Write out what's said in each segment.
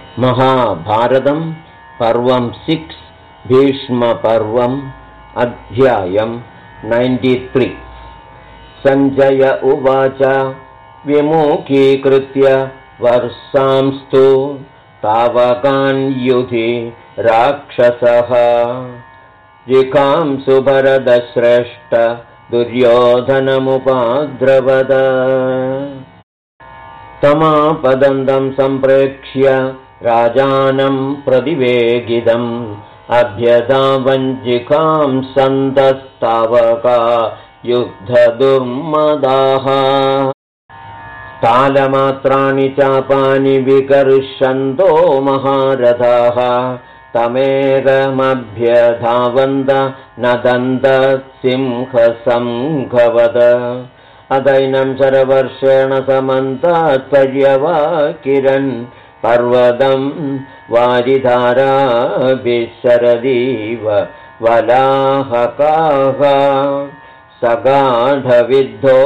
महाभारतं पर्वं 6 भीष्मपर्वम् अध्यायं 93। सञ्जय उवाच विमुखीकृत्य वर्षांस्तु तावकान् युधि राक्षसः जिघांसु भरतश्रेष्ठ दुर्योधनमुपाद्रवद तमापदन्तं सम्प्रेक्ष्य राजानं प्रतिवेगितम् अभ्यधावञ्जिकांसन्तस्तावका युद्धदुर्मदाः तालमात्राणि चापानि विकर्षन्तो महारथाः तमेकमभ्यधावन्त नदन्त सिंहसङ्घवद अदैनं शरवर्षेण समन्तात् पर्यवाकिरन् पर्वतं वारिधाराभिशरदीव वलाहकाः सगाढविद्धो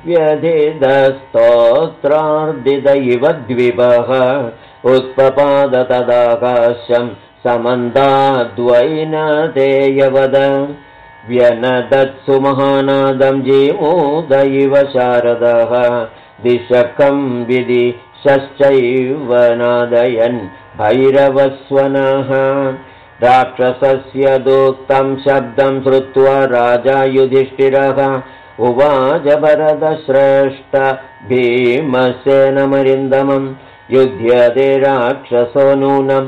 व्यधिदस्तोत्रार्दित इव द्विपः उत्पपाद तदाकाशं समन्ताद्वैनतेयवद व्यनदत्सु महानादं जीमूद इव शारदः दिशकं विदिशश्चैव नादयन् भैरवस्वनः राक्षसस्य दूतं शब्दं श्रुत्वा राजा युधिष्ठिरः उवाच भरतश्रेष्ठ भीमसेनमरिन्दमं युध्यते राक्षसो नूनं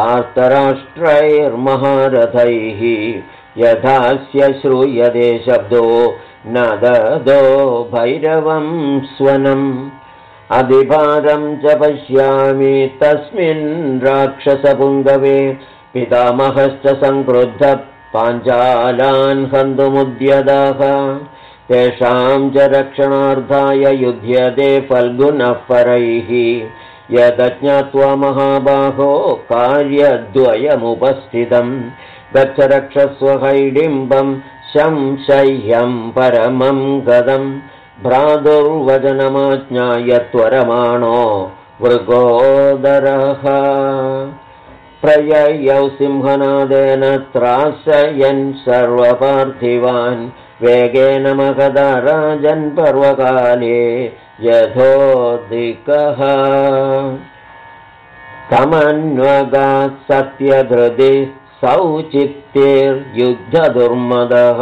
धार्तराष्ट्रैर्महारथैः यथास्य श्रूयते शब्दो न ददो भैरवं स्वनम् अधिभारं च पश्यामि तस्मिन् राक्षसपुङ्गवे पितामहश्च संक्रुद्ध पाञ्चालान् हन्तुमुद्यतः तेषां च रक्षणार्थाय युध्यते फल्गुनः परैः यदज्ञात्वा महाबाहो कार्यद्वयमुपस्थितम् गच्छ रक्षस्व हैडिम्बं संशय्यं परमं गदम् भ्रातुर्वचनमाज्ञाय त्वरमाणो मृगोदरः प्रययौ सिंहनादेन त्रासयन् सर्वपार्थिवान् वेगेन महदा राजन् पर्वकाले यथोदिकः तमन्वगात् सत्यधृति सौचित्यैर्युद्धदुर्मदः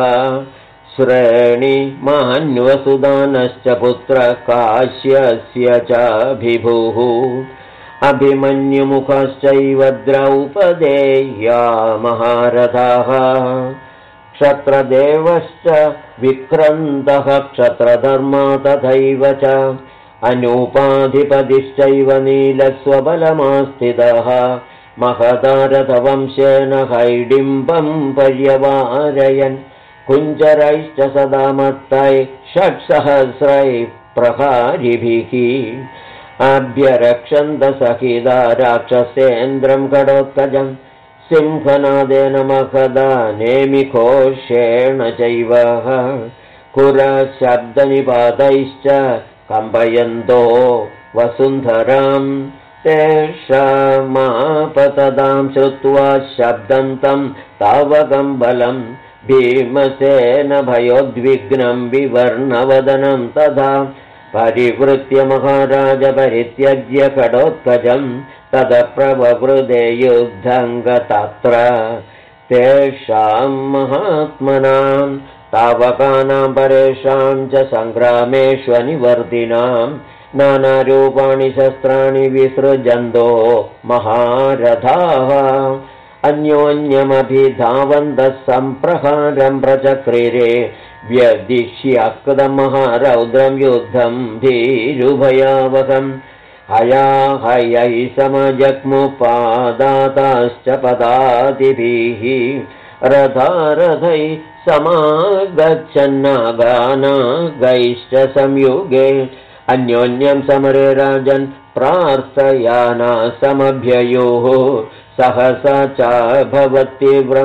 श्रेणिमान्वसुदानश्च पुत्र काश्यस्य चाभिभुः अभिमन्युमुखश्चैव द्रौपदेया महारथाः क्षत्रदेवश्च विक्रन्दः क्षत्रधर्मा तथैव च अनूपाधिपतिश्चैव नीलस्वबलमास्थितः महदारथवंशेन हैडिम्बं पर्यवारयन् कुञ्जरैश्च सदा मत्तैः 600 प्रहारिभिः अभ्यरक्षन्त सहिता राक्षसेन्द्रं खडोत्कजं सिंहनादेन महदा नेमिघोषेण चैव कुरशब्दनिपातैश्च कम्पयन्तो वसुन्धरां तेषामापतदां श्रुत्वा शब्दं तं तावकं बलं भीमसेन भयोद्विग्नं विवर्णवदनं तथा परिवृत्य महाराज परित्यज्य खडोत्कजं तदप्रववृदे युद्धं गतत्र तेषां महात्मनां तावकानां परेषां च सङ्ग्रामेष्वनिवर्तिनां नानारूपाणि शस्त्राणि विसृजन्तो महारथाः अन्योन्यमभिधावन्तः सम्प्रहारं प्रचक्रिरे व्यदिश्यक्तमहारौद्रं युद्धं भीरुभयावहम् हयाहयै समजग्मुपादाताश्च पदातिभिः रथारथै समागच्छन्नागानागैश्च संयुगे अन्योन्यं समरे राजन् प्रार्थयाना समभ्ययोः सहसा च भवतीव्रं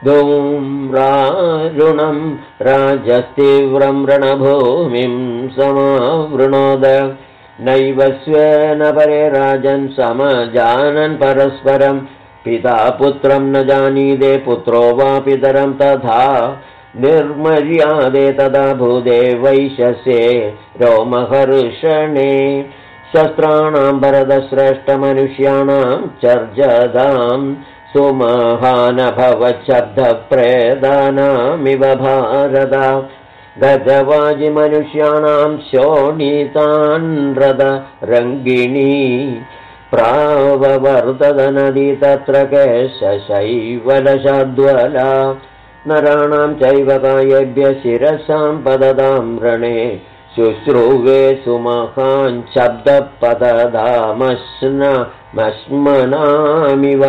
धूम्रारुणं राजस्तीव्रं रणभूमिं समावृणोद नैव स्वेन परे राजन् समजानन् परस्परं पिता पुत्रं न जानीते पुत्रो वा पितरं तथा निर्मर्यादे तदा भूदे वैशस्ये रोमहर्षणे शस्त्राणां भरतश्रेष्ठमनुष्याणां चर्जदां सुमहानभवच्छब्दप्रेदानामिव भारत गजवाजिमनुष्याणां शोणितान्रदरङ्गिणी प्राववर्तदनदी तत्र केशशैवलशाद्वला नराणां चैव कायेभ्यः शिरसां पददां रणे शुश्रुवे सुमहान् शब्दपददामश्नमश्मनामिव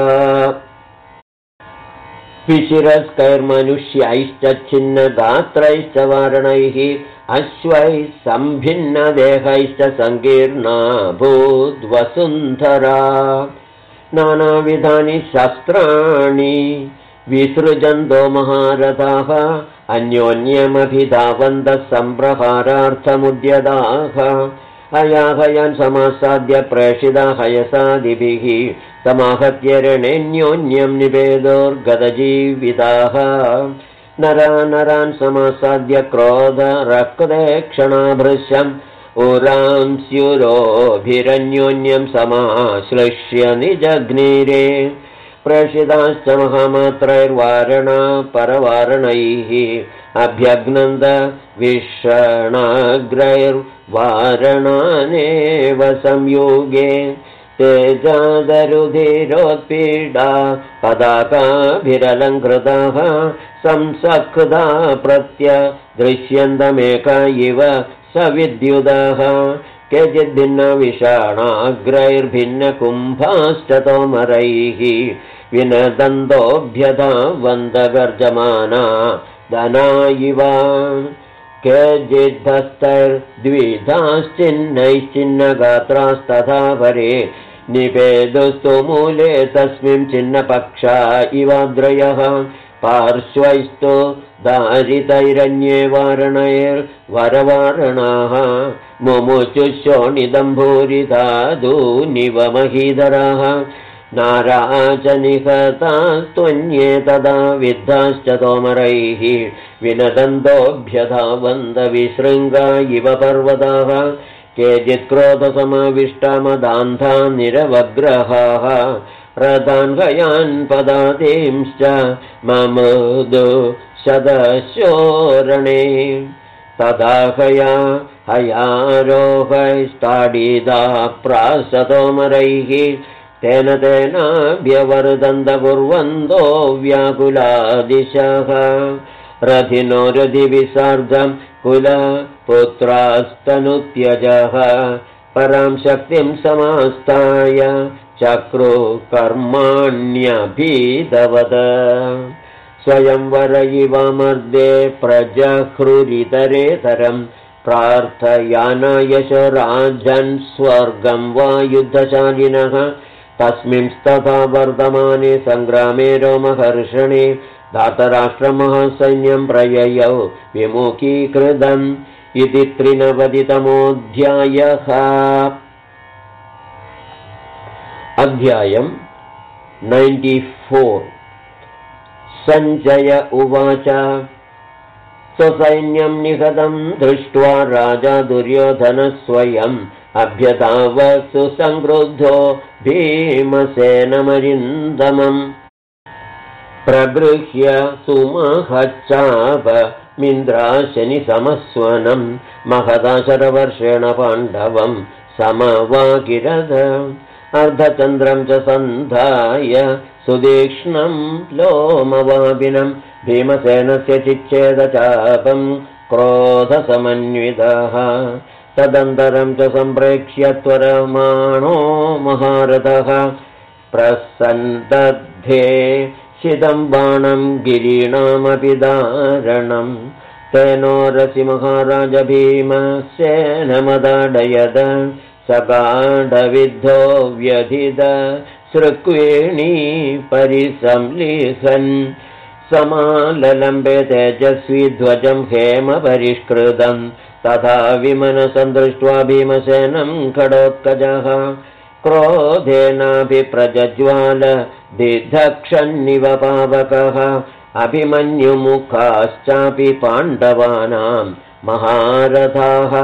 विशिरस्कैर्मनुष्यैश्च छिन्नगात्रैश्च वारणैः अश्वैः सम्भिन्नदेहैश्च सङ्कीर्णा भूद्वसुन्धरा नानाविधानि शस्त्राणि विसृजन्तो महारथाः अन्योन्यमभिधावन्तः सम्प्रहारार्थमुद्यताः हयाहयान् समासाद्य प्रेषिता हयसादिभिः समाहत्य रणेऽन्योन्यं निवेदोर्गतजीविताः नरान् समासाद्य क्रोधरक्ते क्षणाभृशम् उरांस्युरोभिरन्योन्यं समाश्लिष्य निजग्नीरे प्रेषिताश्च महामात्रैर्वारणा परवारणैः अभ्यग्नन्द विषणाग्रैर्वारणानेव संयोगे तेजादरुधिरोत्पीडा पदाकाभिरलङ्कृताः संसक्ता प्रत्यदृश्यन्तमेक इव सविद्युतः केचिद्भिन्नविषाणाग्रैर्भिन्नकुम्भाश्च तोमरैः विनदन्तोऽभ्यधावन्तगर्जमाना दना इव केचिद्धस्तैर्द्विधाश्चिन्नैश्चिन्नगात्रास्तथा परे निपेदुस्तु मूले तस्मिन् चिन्नपक्षा इवाद्रयः पार्श्वैस्तु दारितैरन्ये वारणैर्वरवारणाः मुमुचुशोणिदम्भूरिधादूनिव महीधराः नाराच निहतास्त्वन्ये तदा विद्धाश्च तोमरैः विनदन्तोऽभ्यधावन्तविशृङ्गा इव पर्वताः केचित्क्रोधसमाविष्टमदान्धा निरवग्रहाः रथान् गयान् पदातींश्च ममुदु शतशोरणे तदा हयारोहैस्ताडिदा प्रासतोमरैः तेन व्यवर्दन्तकुर्वन्तो व्याकुलादिशः रथिनो रथिविसार्धं कुलपुत्रास्तनुत्यजः परां शक्तिं समास्ताय चक्रो कर्माण्यभीदवद स्वयंवर इव मर्दे प्रजह्रुरितरेतरं प्रार्थयानाय शराजन् स्वर्गं वा युद्धशालिनः तस्मिंस्तथा वर्तमाने सङ्ग्रामे रोमहर्षणे धातराष्ट्रमहासैन्यं प्रययौ विमुखीकृतम् इति 93तमोऽध्यायः। अध्यायम् 94। सञ्जय उवाच स्वसैन्यं निहतं दृष्ट्वा राजा दुर्योधनः स्वयम् अभ्यधावत् सुसंक्रुद्धो भीमसेनमरिन्दमम् प्रगृह्य सुमहच्चापमिन्द्राशनिसमस्वनं महदा शरवर्षेण पाण्डवं समवाकिरद अर्धचन्द्रं च सन्धाय सुतीक्ष्णं लोमवापिनं भीमसेनस्य चिच्छेदचापं क्रोधसमन्वितः तदन्तरं च सम्प्रेक्ष्य त्वरमाणो महारथः प्रसन्दध्ये शिदं बाणं गिरीणामपि दारणं तेनोरसि महाराज भीमसेनमदाडयद सगाढविद्धो व्यधिद सृक्वेणी परिसंलिहन् समाललम्बे तेजस्वी ध्वजं हेमपरिष्कृतं तथा विमनसं दृष्ट्वा भीमसेनं खडोत्कजः क्रोधेनाभिप्रज्ज्वाल दिधक्षन्निव पावकः अभिमन्युमुखाश्चापि पाण्डवानां महारथाः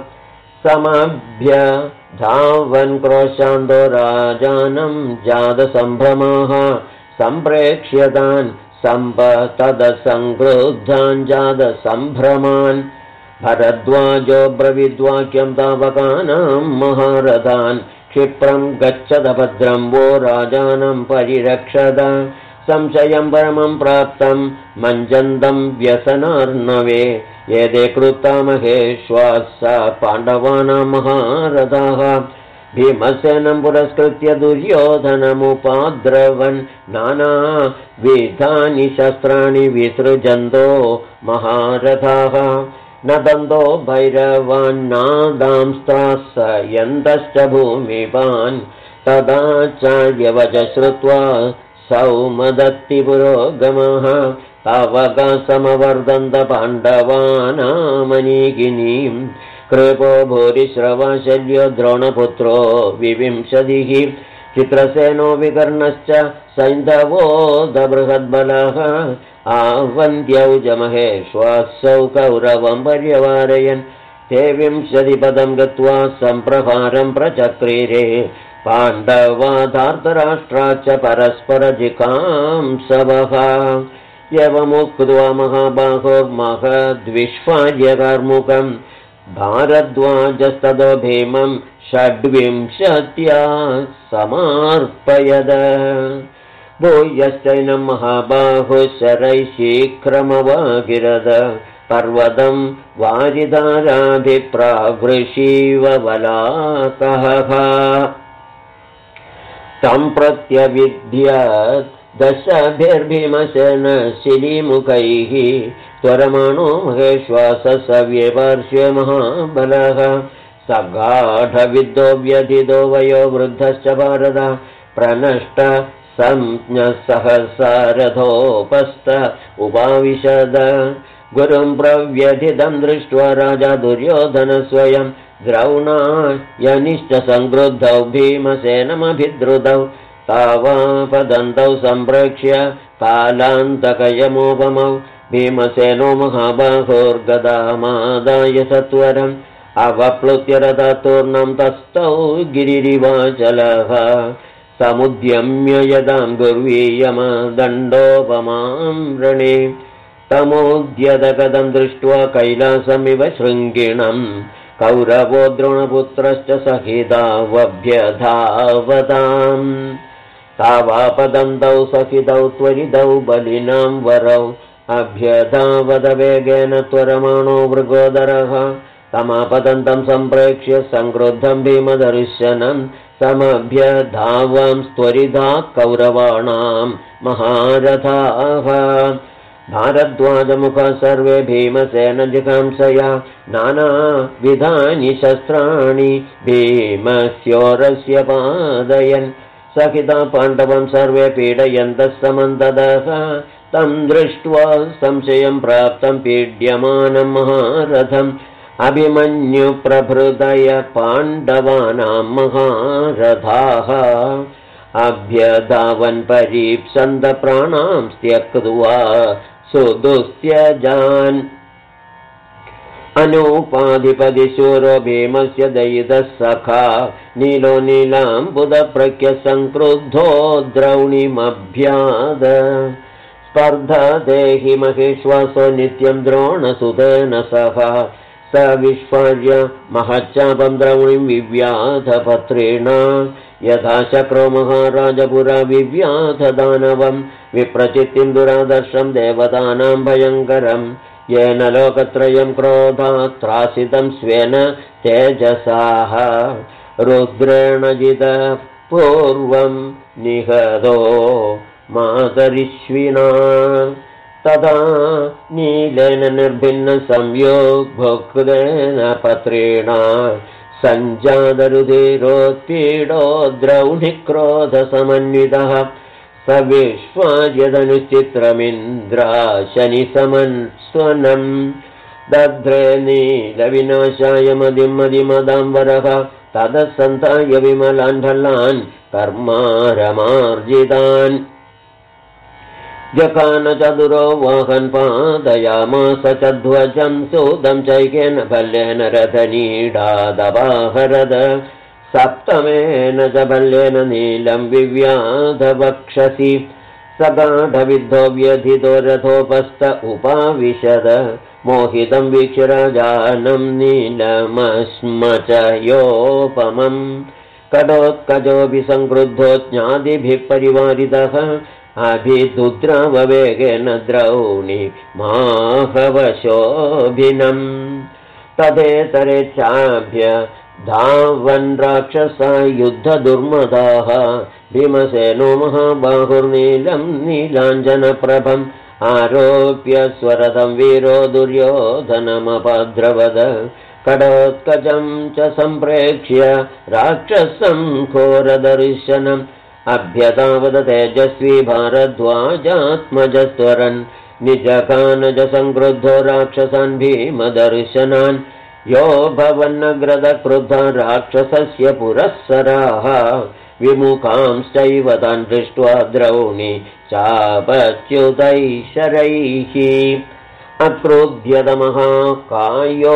समभ्यधावन् क्रोशान्तो राजानं जातसम्भ्रमाः सम्प्रेक्ष्यतान् सम्पतदसङ्क्रुद्धान् जातसम्भ्रमान् भरद्वाजो ब्रवीद्वाक्यं तावकानां महारथान् क्षिप्रं गच्छद भद्रं वो राजानं परिरक्षद संशयं परमं प्राप्तं मञ्जन्तं व्यसनार्णवे एते कृता महेश्वास पाण्डवानां महारथाः भीमसेनं पुरस्कृत्य दुर्योधनमुपाद्रवन् नानाविधानि शस्त्राणि विसृजन्तो महारथाः नदन्तो भैरवान्नादांस्त्रास यन्तश्च भूमिपान् तदाचार्यवच श्रुत्वा सौमदत्ति पुरोगमः तावकासमवर्धन्त पाण्डवानामनीकिनीं कृपो भूरिश्रवशल्यो द्रोणपुत्रो विविंशतिः चित्रसेनो विकर्णश्च सैन्धवो दबृहद्बलः आवन्द्यौजमहेश्वासौ कौरवं पर्यवारयन् ते 20 पदं गत्वा सम्प्रहारं प्रचक्रिरे पाण्डवाधार्तराष्ट्राच्च परस्परजिकांसवः एवमुक्त्वा महाबाहोर्महद्विष्फार्यकार्मुकं भारद्वाजस्ततो भीमं 26 समार्पयद भूयश्चैनं महाबाहुः शरैः शीघ्रमवागिरद पर्वतं वारिधाराभिप्रावृषीव वलाकः तं प्रत्यविद्यत् दशभिर्भीमसेन शिलीमुखैः त्वरमाणो महेश्वाससव्ये पार्श्वे महाबलः सगाढविद्धो व्यथितो वयो वृद्धश्च भारत प्रनष्ट संज्ञसहसारथोपस्थ उपाविशद गुरुं प्रव्यथितं दृष्ट्वा राजा दुर्योधन स्वयं द्रौणायनिश्च संक्रुद्धौ भीमसेनमभिद्रुतौ तावापदन्तौ सम्प्रेक्ष्य कालान्तकयमोपमौ भीमसेनो महाबाहोर्गदामादाय सत्वरम् अवप्लुत्य रथतूर्णं तस्थौ गिरिरिवाचलः समुद्यम्य यदां गुर्वीयमदण्डोपमां रणे तमोद्यतकदं दृष्ट्वा कैलासमिव शृङ्गिणम् कौरवो द्रोणपुत्रश्च सहितावभ्यधावताम् तावापदन्तौ सहितौ त्वरितौ बलिनां वरौ अभ्यधावद वेगेन त्वरमाणो मृगोदरः तमापदन्तं सम्प्रेक्ष्य संक्रुद्धं भीमदर्शनं समभ्यधावां त्वरिता कौरवाणां महारथाः भारद्वाजमुख सर्वे भीमसेन जिघांसया नानाविधानि शस्त्राणि भीमस्योरस्य पादयन् सहिता पाण्डवं सर्वे पीडयन्तः समन्ततः तं दृष्ट्वा संशयं प्राप्तं पीड्यमानं महारथम् अभिमन्युप्रभृतय पाण्डवानां महारथाः अभ्यधावन् परीप्सन्त प्राणां त्यक्त्वा सुदुस्त्यजान् अनूपाधिपतिशूरो भीमस्य दयितः सखा नीलो नीलाम्बुदप्रख्य संक्रुद्धो द्रौणीमभ्याद स्पर्धा देहि महेश्वासो नित्यं द्रोणसुतेन सह स विस्फार्य महच्चापं द्रौणीं विव्याधपत्रेण यथा शक्रो महाराजपुरा विव्याध दानवं विप्रचित्तिं दुरादर्शं देवतानां भयङ्करं येन लोकत्रयं क्रोधात् त्रासितं स्वेन तेजसाः रुद्रेण जितः पूर्वं निहतो मातरिश्विना तदा नीलेन निर्भिन्न संयोगभोक्तेन पत्रेण सञ्जातरुधिरोत्पीडो द्रौणिक्रोधसमन्वितः स विश्वार्यदनुश्चित्रमिन्द्राशनिसमन्स्वनम् दध्रे नीलविनाशाय मदिमदाम्बरः ततः सन्ताय विमलान् फलान् कर्मारमार्जितान् जखान चतुरो वाहन् पादयामास च ध्वजं सूदं चैकेन भल्लेन रथनीडादवाहरद सप्तमेन च भल्लेन नीलं विव्याधवक्षसि सगाढविद्धो व्यथितो रथोपस्थ उपाविशद मोहितं वीक्ष्य राजानं नीलमस्म च योपमम् कडोत्कजोऽपि संक्रुद्धो ज्ञातिभिः परिवारितः अभिदुद्राववेगेन द्रौणि माहवशोभिनम् तदेतरेच्छाभ्य धावन् राक्षसा युद्धदुर्मदाः भीमसेनो महाबाहुर्नीलं नीलाञ्जनप्रभम् आरोप्य स्वरथं वीरो दुर्योधनमपद्रवद कडोत्कचं च सम्प्रेक्ष्य राक्षसं घोरदर्शनम् अभ्यतावद तेजस्वी भारद्वाजात्मजस्वरन् निजखानज संक्रुद्धो राक्षसान् भीमदर्शनान् यो भवन्नग्रदक्रुद्धा राक्षसस्य पुरःसराः विमुखांश्चैव तान् दृष्ट्वा द्रौणि चापच्युतैः शरैः अक्रुध्यतमहाकायो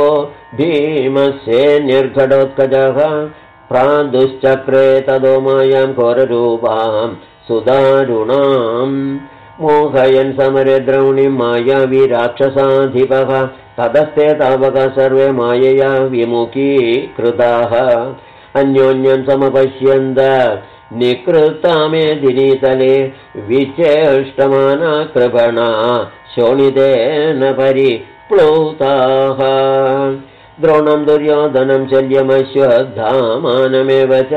भीमसेन्निर्घटोत्कजः प्रादुश्चक्रे तदो मायां घोररूपां सुदारुणाम् मोहयन् समरे द्रौणिं मायावी राक्षसाधिपः ततस्ते तावका सर्वे मायया विमुखीकृताः अन्योन्यं समपश्यन्त निकृतामेदिनीतले विचेष्टमाना कृपणा शोणितेन परिप्लुताः द्रोणं दुर्योधनं शल्यमश्वत्थामानमेव च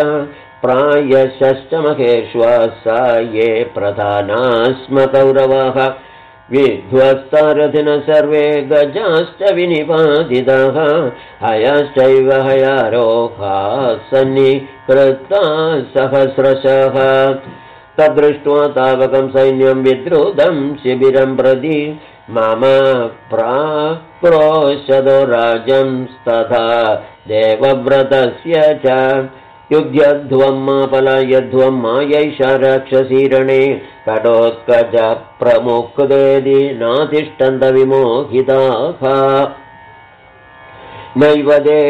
प्रायश्चमहेष्वासा ये प्रधानास्म कौरवाः विध्वस्तारथिनः सर्वे गजाश्च विनिपातिताः हयाश्चैव हयारोहाः सन्निकृताः सहस्रशः तद्दृष्ट्वा तावकं सैन्यं विद्रुतं शिबिरं प्रति मम प्राक्रोशदो राजंस्तथा देवव्रतस्य च युध्यध्वं मा पलायध्वं मायैषा राक्षसीरणे कडोत्कज प्रमुक्तेदि नातिष्ठन्त विमोहिताः नैव ते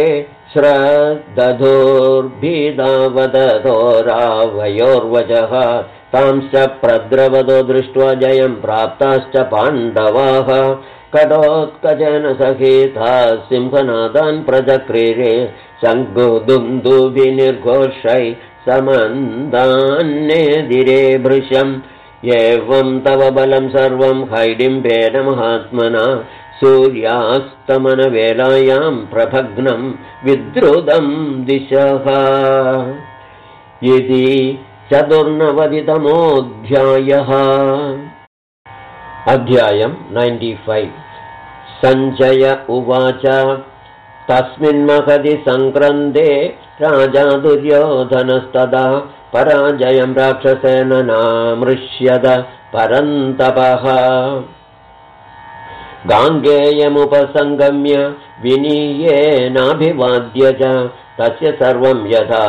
श्रद्धधोर्भिदावदतो रावयोर्वचः तांश्च प्रद्रवतो दृष्ट्वा जयं प्राप्ताश्च पाण्डवाः कडोत्कजेन सहिता सिंहनादान् प्रचक्रिरे शङ्कुदुन्दुभिर्घोषै समन्दान्नेदिरे भृशम् एवं तव बलं सर्वं हैडिम्बेन महात्मना सूर्यास्तमनवेलायां प्रभग्नं विद्रुतं दिशः इति 94तमोऽध्यायः। अध्यायं 95। सञ्जय उवाच तस्मिन् महति संक्रन्दे राजा दुर्योधनस्तदा पराजयं राक्षसेन नामृष्यद परन्तपः गाङ्गेयमुपसङ्गम्य विनीयेनाभिवाद्य च तस्य सर्वं यथा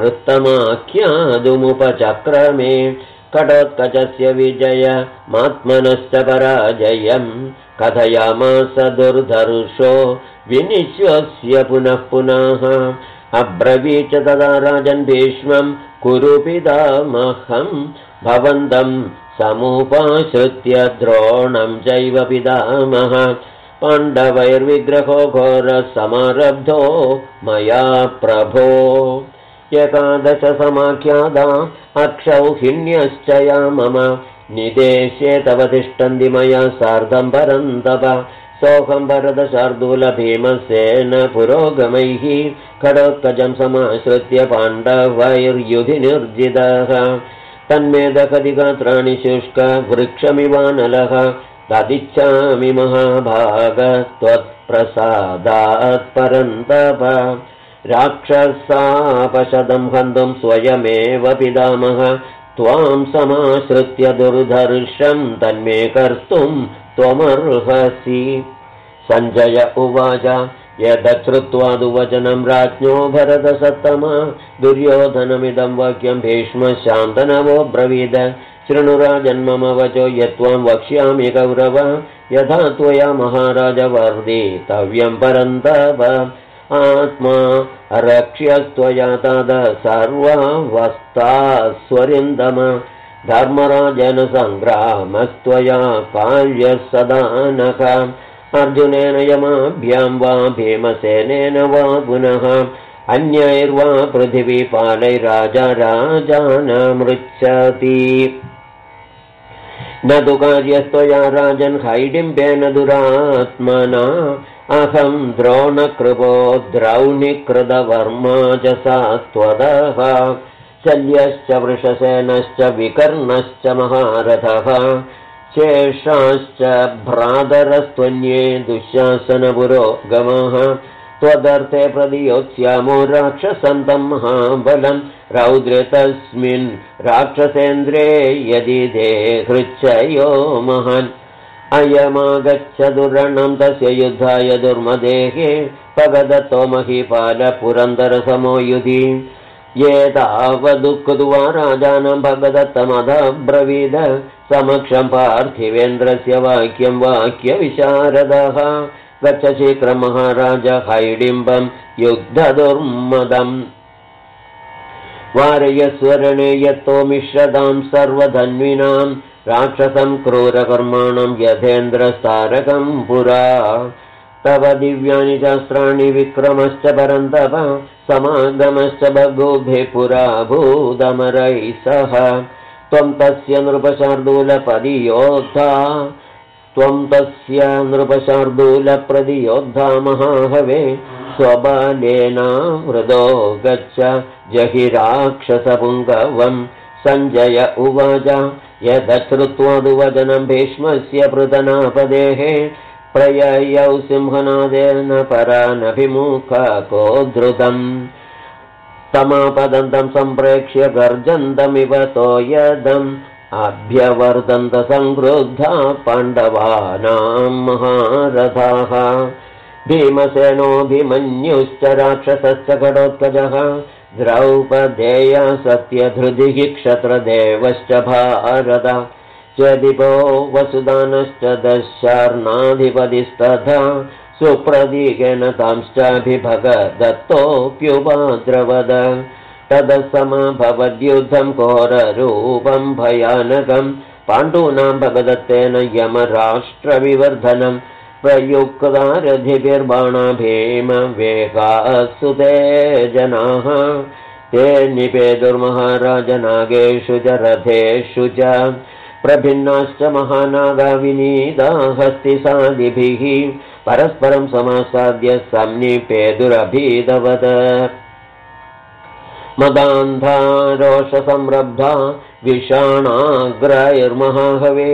वृत्तमाख्यातुमुपचक्रमे कडोत्कचस्य विजयमात्मनश्च पराजयं कथयामास दुर्धर्षो विनिश्वस्य पुनः पुनः अब्रवीच तदा राजन् भीष्मं कुरु पितामहं भवन्तं समुपाश्रित्य द्रोणं चैव पितामह पाण्डवैर्विग्रहो घोरसमारब्धो मया प्रभो 11 समाख्यादा अक्षौहिण्यश्च या मम निदेशे तव तिष्ठन्ति मया सार्धं परन्तप सोऽहं भरतशार्दूलभीमसेन पुरोगमैः कडोत्कचं समाश्रित्य पाण्डवैर्युधिनिर्जितः तन्मे दहति गात्राणि शुष्कवृक्षमिवानलः तदिच्छामि महाभाग त्वत्प्रसादात् परन्तप राक्षसापशदं हन्तुं स्वयमेव पितामह त्वां समाश्रित्य दुर्धर्षं तन्मे कर्तुं त्वमर्हसि। सञ्जय उवाच यदश्रुत्वादुवचनं राज्ञो भरतसत्तमा दुर्योधनमिदं वाक्यं भीष्मशान्तनवो ब्रवीद शृणुराजन्मम वचो यत्त्वं वक्ष्यामि कौरव यथा त्वया महाराज वर्धितव्यं परन्तप आत्मा रक्ष्यस्त्वया तद सर्वावस्थास्वरिन्दम धर्मराजन सङ्ग्रामस्त्वया कार्यः सदानक अर्जुनेन यमाभ्यां वा भीमसेनेन वा पुनः अन्यैर्वा पृथिवीपालैराजा राजानमृच्छति न तु कार्यस्त्वया राजन् हैडिम्बेन दुरात्मना अहं द्रोणकृपो द्रौणिकृतवर्मा च सात्वतः शल्यश्च वृषसेनश्च विकर्णश्च महारथः शेषाश्च भ्रातरस्त्वन्ये दुःशासनपुरोगमः त्वदर्थे प्रतियोत्स्यामो राक्षसन्तं महाबलं रौद्रे तस्मिन् राक्षसेन्द्रे यदि ते हृच्छयो महान् अयमागच्छ दुर्रणं तस्य युद्धाय दुर्मदेहे भगदत्तो महीपालपुरन्दरसमो युधि ये तावदुक्त्वा राजानं भगदत्तमधब्रवीद समक्षं पार्थिवेन्द्रस्य वाक्यं वाक्यविशारदः गच्छ शीघ्रं महाराज हैडिम्बं युद्धदुर्मदम् वारयस्वरणे यत्तो मिश्रदां सर्वधन्विनां राक्षसं क्रूरकर्माणं यथेन्द्रस्तारकं पुरा तव दिव्यानि शास्त्राणि विक्रमश्च परन्तप समागमश्च बभूभे पुरा भूदमरैः सह त्वं तस्य नृपशार्दूलप्रतियोद्धा महाहवे स्वबालेन वृदो गच्छ जहि राक्षसपुङ्गवं सञ्जय उवाच यदश्रुत्वादुवचनं भीष्मस्य पृतनापदेः प्रययौ सिंहनादेन परानभिमुखकोद्धृतम् समापदन्तं सम्प्रेक्ष्य गर्जन्तमिव तोयदम् अभ्यवर्तन्त संक्रुद्धा पाण्डवानां महारथाः भीमसेनोऽभिमन्युश्च राक्षसश्च खडोत्कचः द्रौपदेया सत्यधृतिः क्षत्रदेवश्च भारत चदिपो वसुदानश्च दशार्णाधिपतिस्तथा सुप्रतीकेन तांश्चाभिभगदत्तोऽप्युपद्रवद तदसमभवद्युद्धं घोररूपं भयानकं पाण्डूनां भगदत्तेन यमराष्ट्रविवर्धनं प्रयुक्तारथिभिर्बाणा भीमवेगासुते जनाः ते निपेदुर्महाराजनागेषु च रथेषु च प्रभिन्नाश्च महानागा विनीता हस्तिसादिभिः परस्परं समासाद्य संनिपेदुरभीदवद मदान्धा रोषसंरब्धा विषाणाग्रैर्महाहवे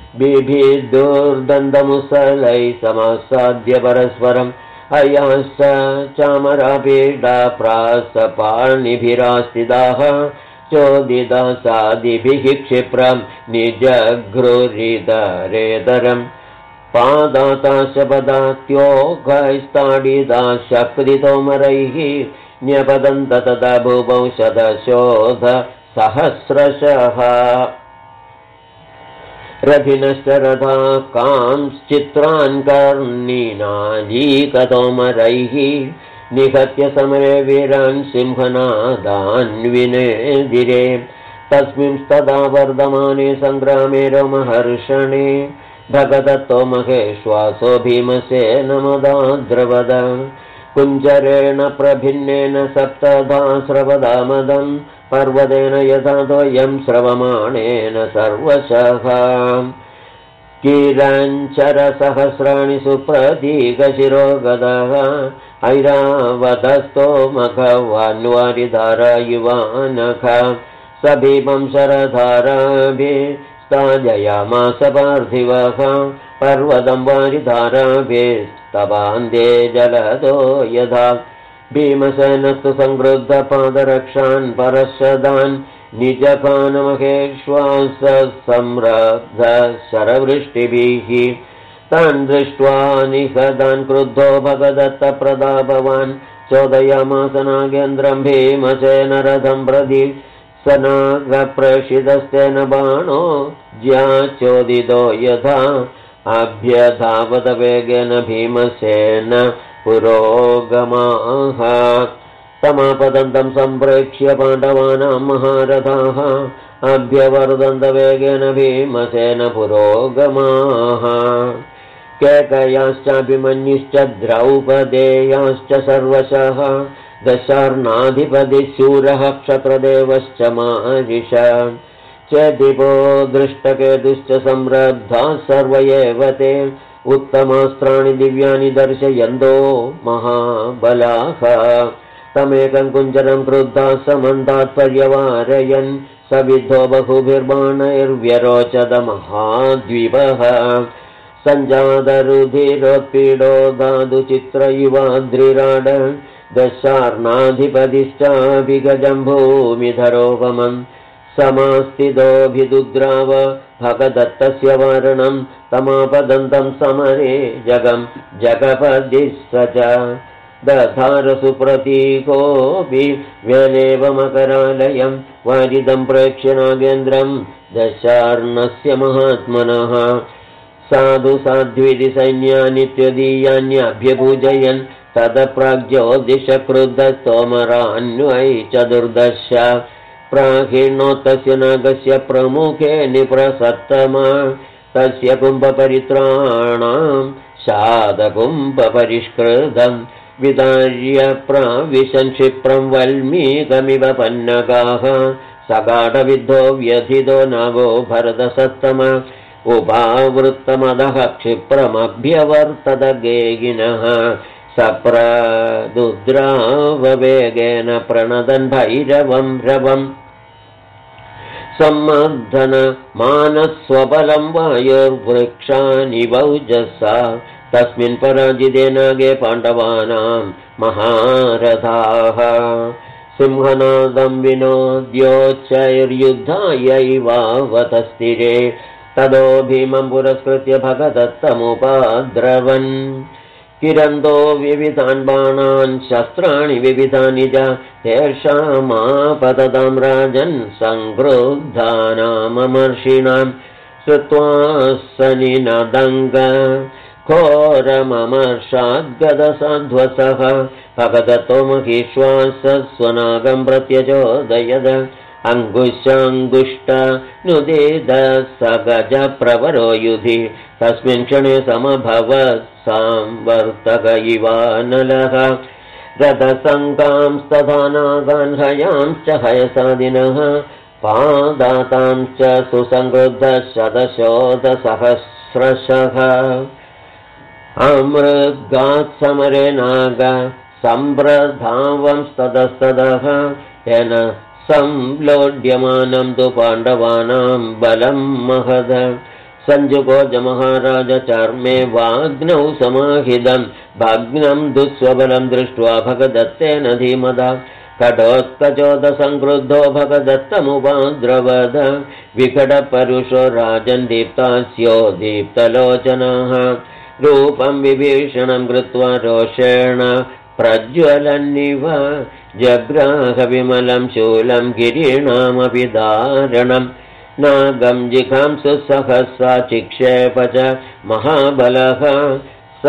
बिभिदुर्दन्तमुसलैः समासाद्य परस्परम् अयाश्च चामरापीडा प्रासपाणिभिरास्तिदाः चोदिता सादिभिः क्षिप्रं निजघ्रुरितरेतरम् पादाताश्च पदात्योगैस्ताडिता शक्तितोमरैः न्यपदन्त तदा भूपौ शतशोध सहस्रशः रथिनश्च रथा कांश्चित्रान् कर्णिनालीकतोमरैः निहत्य समरे वीरान् सिंहनादान् विनेदिरे तस्मिंस्तदा वर्धमाने सङ्ग्रामे रोमहर्षणे भगदत्तो महेश्वासो भीमसेनमदाद्रवद कुञ्जरेण प्रभिन्नेन सप्तधा स्रवदामदं पर्वतेन यथा तोयं स्रवमाणेन सर्वशः कीराञ्चरसहस्राणि सुप्रतीकशिरोगदः ऐरावतस्थो मघवान्वारिधारा युवानख स भीमं शरधाराभिस्ताजयामास पार्थिवः पर्वतं वारिधाराभिस्तपान्दे जलदो यथा भीमसेनस्तु संवृद्धपादरक्षान् परशदान् निजपानमहेश्वास संरब्ध शरवृष्टिभिः तान् दृष्ट्वा निहतान् क्रुद्धो भगदत्तप्रतापवान् चोदयामास नागेन्द्रं भीमसेनरथं प्रति स नागप्रेषितस्तेन बाणो ज्याचोदितो यथा अभ्यधावत वेगेन भीमसेन पुरोगमाः तमापदन्तं सम्प्रेक्ष्य पाण्डवानां महारथाः अभ्यवर्धन्त वेगेन भीमसेन पुरोगमाः केकयाश्चाभिमन्युश्च द्रौपदेयाश्च सर्वशः दशार्णाधिपतिः शूरः क्षत्रदेवश्च मारिष चेदिपो दृष्टकेतुश्च संरब्धाः सर्व एव ते उत्तमास्त्राणि दिव्यानि दर्शयन्तो महाबलाः तमेकं कुञ्जरं क्रुद्धाः समन्तात् पर्यवारयन् सविद्धो बहुभिर्बाणैर्व्यरोचत महाद्वीपः सञ्जातरुधिरोत्पीडो धातुचित्र इवाद्रिराड दशार्णाधिपतिश्चाभिगजं भूमिधरोपमम् समास्थितोऽभिदुद्राव भगदत्तस्य वारणं तमापदन्तं समरे जगपदिः स च दधारसुप्रतीकोऽपि व्यलेवमकरालयं वारिदं प्रेक्ष्य नागेन्द्रं दशार्णस्य महात्मनः साधु साध्वीति सैन्यानित्यदीयान्यभ्यपूजयन् तदप्राग्ज्योतिषक्रुद्धस्तोमरान्वै चतुर्दश प्राहीणोत्तस्य नागस्य प्रमुखे निप्रसत्तमा तस्य कुम्भपरित्राणां शादकुम्भपरिष्कृतं विदार्य प्राविशन् क्षिप्रं वल्मीकमिव पन्नगाः सगाढविद्धो व्यथितो नागो भरतसत्तम उपावृत्तमदः क्षिप्रमभ्यवर्तत गेगिनः सप्रदुद्राववेगेन प्रणदन् भैरवं रवम् सम्मर्दन मानस्वबलं वायुर्वृक्षानिवौजसा तस्मिन् पराजिते नागे पाण्डवानां महारथाः सिंहनादं विनोद्योच्चैर्युद्धायैवावतस्थिरे तदो भीमं पुरस्कृत्य भगदत्तमुपाद्रवन् किरन्दो विविधान् बाणान् शस्त्राणि विविधानि च तेषामापततां राजन् संक्रुद्धानाममर्षिणां श्रुत्वा सनिनदङ्ग घोरममर्षाद्गदसाध्वसः भगदत्तो महीश्वासः स्वनागं प्रत्यचोदयद अङ्गुशाङ्गुष्ट नुदिद स गज प्रवरो युधि तस्मिन् क्षणे समभवत् सांवर्तक इवानलः रथसङ्गांस्तथा नागान् हयांश्च हयसादिनः पादातांश्च सुसंक्रुद्धः शतशोधसहस्रशः अमृगात् समरे नाग सम्प्रधावंस्ततस्ततः तेन संलोड्यमानं तु पाण्डवानां बलं महद सञ्जुगोज महाराज चर्मे वाग्नौ समाहितं भग्नं दुःस्वबलं दृष्ट्वा भगदत्तेन धीमता कठोत्कचोदसंक्रुद्धो भगदत्तमुपाद्रवद विकटपरुषो राजन् दीप्तास्यो दीप्तलोचनाः रूपं विभीषणं कृत्वा रोषेण प्रज्वलन्निव जग्राहविमलं शूलं गिरीणामपि दारणम् नागं जिघांसु सहसा चिक्षेप च महाबलः स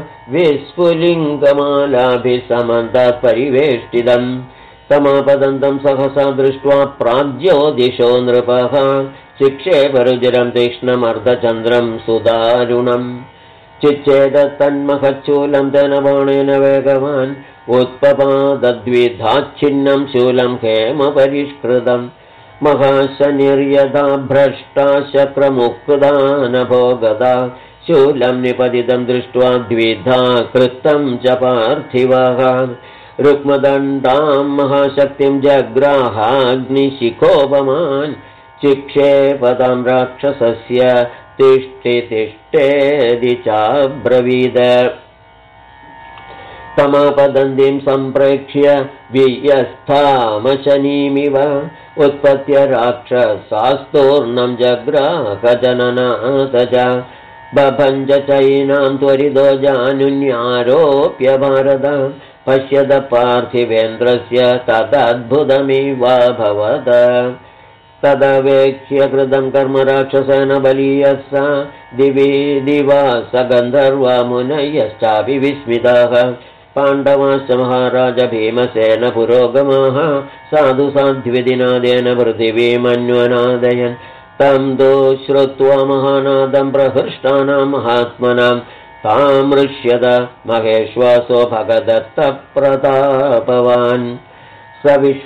विस्फुलिङ्गमालाभिसमन्तात् परिवेष्टितं तमापदन्तं सहसा दृष्ट्वा प्राग्ज्योतिषो नृपः चिक्षेपरुचिरं तीक्ष्णमर्धचन्द्रं सुदारुणम् चिच्छेदत्तन्महच्छूलं तेन बाणेन वेगवान् उत्पपादद्विधाच्छिन्नं शूलं हेमपरिष्कृतम् महाशनिर्यथा भ्रष्टा शक्रमुक्ता नभोगता शूलं निपतितं दृष्ट्वा द्विधा कृतं च पार्थिवः रुक्मदण्डां महाशक्तिं जग्राहाग्निशिखोपमान् चिक्षेपतां राक्षसस्य तिष्ठेदि चाब्रवीद तमापदन्तीं सम्प्रेक्ष्य वियस्थामशनीमिव उत्पत्य राक्षसास्तूर्णं जग्राहजननाथ च बभञ्ज चैनां त्वरितो जानुन्यारोप्य भारत पश्यद पार्थिवेन्द्रस्य तदद्भुतमिवाभवत् तदवेक्ष्य कृतं कर्म राक्षसेन बलीयः सा दिवि दिवा स गन्धर्वा मुनयश्चापि विस्मिताः पाण्डवाश्च महाराज भीमसेन पुरोगमाः साधु साध्विदिनादेन पृथिवीमन्वनादयन् तं दो श्रुत्वा महानादं प्रहृष्टानां महात्मनां तामृष्यद महेश्वासो भगदत्तप्रतापवान् स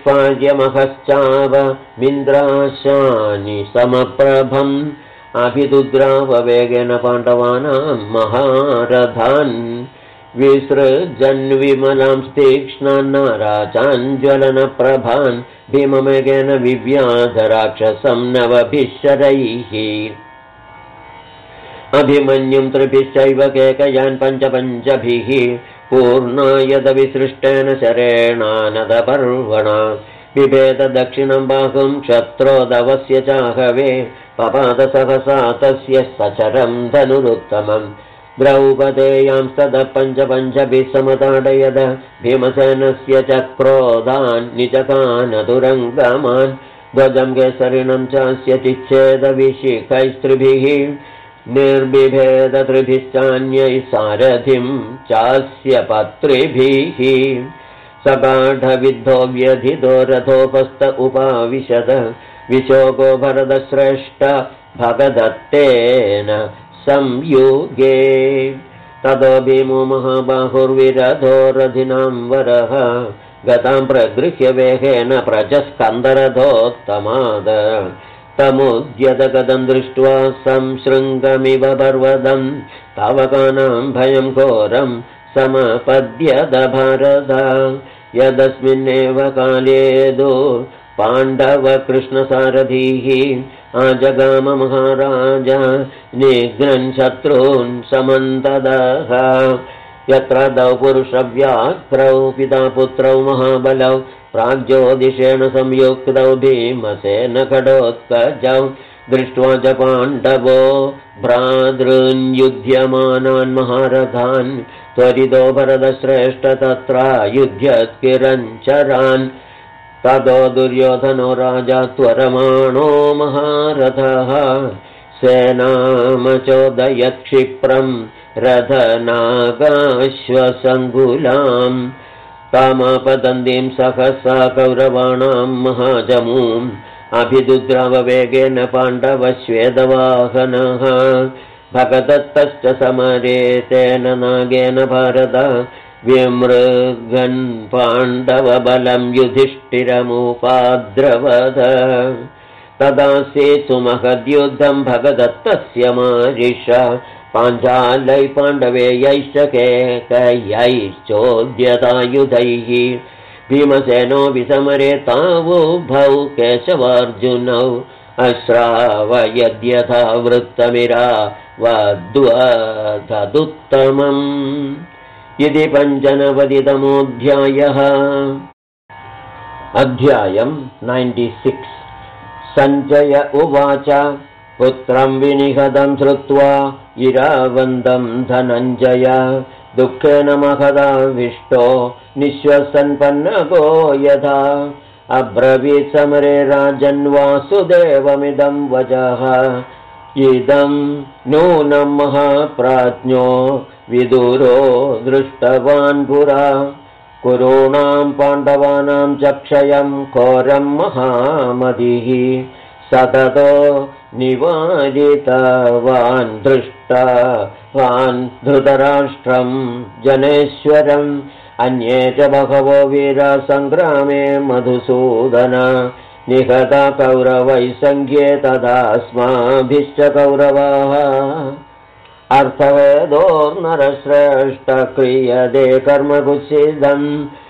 विश्वार्यमहश्चावमिन्द्राशानि समप्रभम् अभिदुद्राववेगेन पाण्डवानां महारथान् विसृजन्विमलां तीक्ष्णान्नाराचाञ्ज्वलनप्रभान् भीमवेगेन विव्याध राक्षसं नवभिः शरैः अभिमन्युं त्रिभिश्चैव केकयान् पञ्चभिः पूर्णायदविसृष्टेन शरेणानदपर्वणा बिभेद दक्षिणं बाहुं क्षत्रोदवस्य चाहवे पपाद सहसा तस्य सचरं धनुरुत्तमम् द्रौपदेयांस्तद पञ्चभिः समताडयद भीमसेनस्य च क्रोधान् निजकानतुरङ्गमान् ध्वजं केसरिणं चास्य चिच्छेदविशिखैस्त्रिभिः निर्बिभेद त्रिभिश्चान्यैः सारथिं चास्य पत्रिभिः सगाढविद्धो व्यधितो रथोपस्थ उपाविशद विशोको भरतश्रेष्ठ भगदत्तेन संयुगे ततो भीमो महाबाहुर्विरथो रथिनां वरः गतां प्रगृह्य वेगेन प्रजस्कन्दरथोत्तमाद तमुद्यतगतं दृष्ट्वा संशृङ्गमिव पर्वतं तावकानां भयं घोरं समपद्यत भारत यदस्मिन्नेव कालेदो पाण्डव कृष्णसारथीः आजगाम महाराज निघ्नन् शत्रून् समन्तदः यत्र दौ पुरुषव्याघ्रौ पिता पुत्रौ महाबलौ प्राग्ज्योतिषेण संयुक्तौ भीमसेन खडोत्कजौ दृष्ट्वा च पाण्डवो भ्रातॄन्युध्यमानान् महारथान् त्वरितो भरतश्रेष्ठ तत्र युध्यत्किरञ्चरान् ततो दुर्योधनो राजा त्वरमाणो महारथः सेनामचोदयत्क्षिप्रं रथनागाश्वसङ्कुलाम् तामापतन्तीं सहसा कौरवाणां महाजमूम् अभिदुद्राववेगेन पाण्डवश्वेदवाहनः भगदत्तश्च समरे तेन नागेन भारत विमृगन् पाण्डवबलं युधिष्ठिरमुपाद्रवद तदासे सुमहद्युद्धं भगदत्तस्य मारिष पाञ्चालै पाण्डवेयैश्च केकयैश्चोद्यतायुधैः भीमसेनो विसमरे तावुभौ केशवार्जुनौ अश्रावयद्यथा वृत्तमिरा वद्वदुत्तमम् इति पञ्चनवतितमोऽध्यायः। अध्यायम् 96। सञ्जय उवाच पुत्रं विनिहतं श्रुत्वा इरावन्दं धनञ्जय दुःखेन महदाविष्टो निःश्वसन्पन्नगो यथा अब्रवीत् समरे राजन् वासुदेवमिदं वचः इदं नूनं महाप्राज्ञो विदुरो दृष्टवान् पुरा कुरूणां पाण्डवानां च क्षयं घोरं महामतिः सततो निवारितवान् दृष्टवान् धृतराष्ट्रं जनेश्वरम् अन्ये च बहवो वीरा सङ्ग्रामे मधुसूदन निहता कौरवैः सङ्ख्ये तदास्माभिश्च कौरवाः अर्थवेदो नरश्रेष्ठ क्रियते कर्मकुत्सितं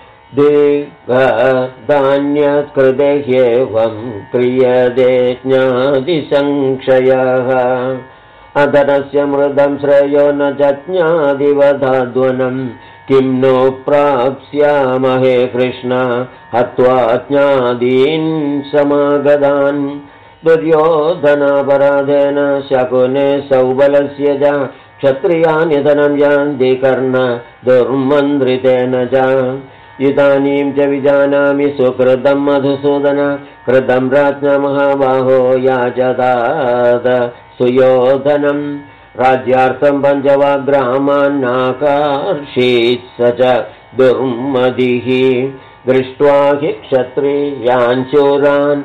दीर्घधान्यकृते ह्येवं क्रियते ज्ञातिसंक्षयः अधरस्य मृदं श्रेयो न च ज्ञातिवधाद्वनं किं नो प्राप्स्यामहे कृष्ण हत्वा ज्ञादीन् समागतान् दुर्योधनापराधेन शकुने सौबलस्य च क्षत्रियानि धनं यान्ति कर्ण दुर्मन्त्रितेन च इदानीं च विजानामि सुकृतं मधुसूदन कृतं राज्ञा महाबाहो याचताद सुयोधनं राज्यार्थं पञ्चवाग्रामान्नाकर्षीत् स च दुर्मदिः दृष्ट्वा हि क्षत्रियान् शूरान्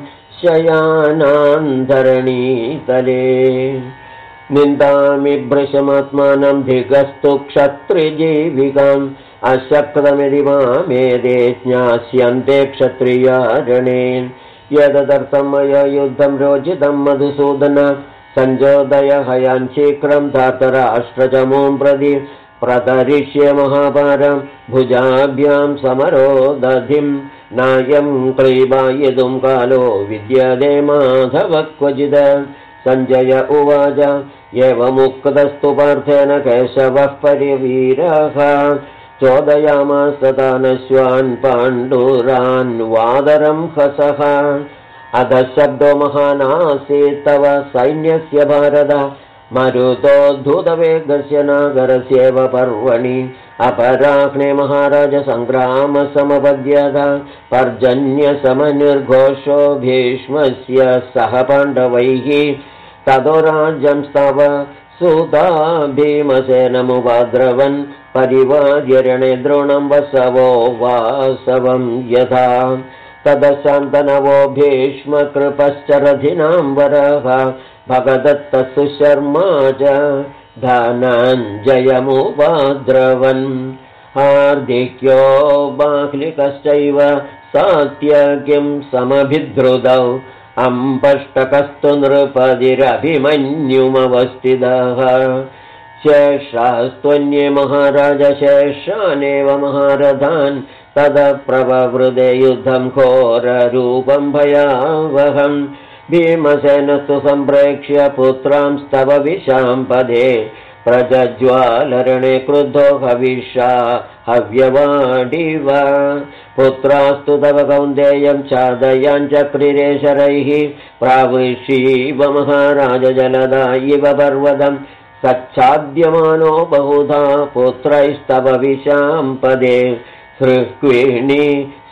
शयानान्तरणीतले निन्दामि भृशमात्मानं धिगस्तु क्षत्रिजीविकाम् अशक्तमिति मामेते ज्ञास्यन्ते क्षत्रियारणे यदर्थं मया युद्धं रोचितं मधुसूदन सञ्जोदय हयान् शीघ्रं धातराष्ट्रचमूं प्रति प्रतरिष्ये महाभारं भुजाभ्यां समरोदधिं नायं क्लीबायितुं कालो विद्यते माधव क्वचिद सञ्जय उवाच एवमुक्तस्तु पार्थेन केशवः परिवीरः चोदयामास तानश्वान् पाण्डुरान् वादरं हसः अधः शब्दो महानासीत् तव सैन्यस्य भारत मरुतोद्धूतवेगस्य नागरस्येव पर्वणि अपराह्ने महाराज सङ्ग्रामसमपद्यत पर्जन्यसमनिर्घोषो भीष्मस्य सह पाण्डवैः ततो राज्यं स्तव सुता भीमसेनमुपद्रवन् परिवार्यरणे द्रोणं वसवो वासवं यथा तदशान्तनवो भीष्मकृपश्च रथिनां वरः भगदत्तः शर्मा च धनञ्जयमुपद्रवन् हार्दिक्यो बाह्लिकश्चैव सात्यकिं समभिद्रुतौ अम्पष्टकस्तु नृपतिरभिमन्युमवस्थितः शेषास्त्वन्ये महाराज शेषानेव महारथान् तदप्रववृदे युद्धं घोररूपं भयावहम् भीमसेनस्तु सम्प्रेक्ष्य पुत्रांस्तव विशाम्पदे प्रजज्वालरणे क्रुद्धो हविषा हव्यवाडिव पुत्रास्तु तव कौन्तेयं चादयाञ्चक्रिरे शरैः प्राविशीव महाराज जलदा इव पर्वतं सच्छाद्यमानो बहुधा पुत्रैस्तव विशाम्पदे हृक्वीणी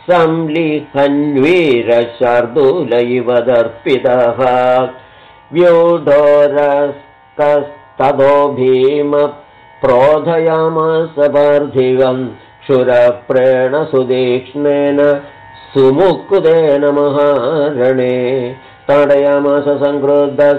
संलिहन्वीरशार्दूल इव दर्पितः व्यूढोरस्ततो भीम प्रोधयामास पार्थिवं क्षुरप्रेण सुतीक्ष्णेन सुमुक्तेन महारणे ताडयामास संक्रुद्धः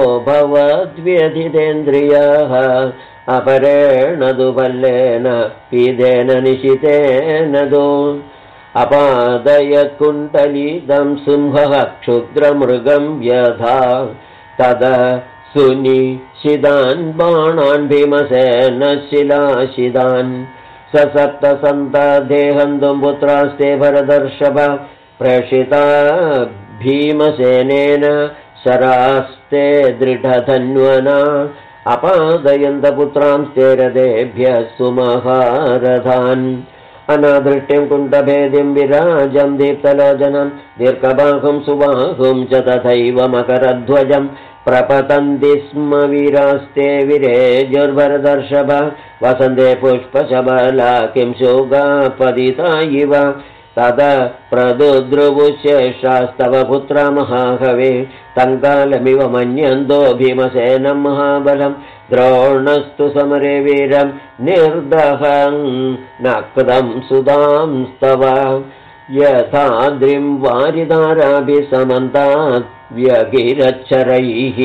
सोऽभवद्व्यथितेन्द्रियः अपरेण दुबल्लेन पीदेन निशितेन दो अपादयत् कुण्डलितं सिंहः क्षुद्रमृगं यथा तद सुनिशिदान् बाणान् भीमसेन शिलाशिदान् ससप्तसन्तदेहन्तुं पुत्रास्ते भरतर्षभ प्रेषिता भीमसेनेन शरास्ते दृढधन्वना अपादयन्तपुत्रांस्ते रथेभ्यः सुमहारथान् अनादृष्टिं कुण्डभेदिं विराजं दीप्तलोचनं दीर्घबाहुं सुबाहुं च तथैव मकरध्वजं प्रपतन्ति स्म वीरास्ते विरेजुर्भरतर्षभ वसन्ते पुष्पशबला किं शोगापतिता इव तदा प्रदुद्रुवुशेषास्तव पुत्रा महाहवे तङ्कालमिव मन्यन्तो भीमसेनं महाबलं द्रोणस्तु समरे वीरं निर्दहं नक्तं सुधांस्तव यथाद्रिं वारिधाराभिसमन्तात् व्यगिरच्छरैः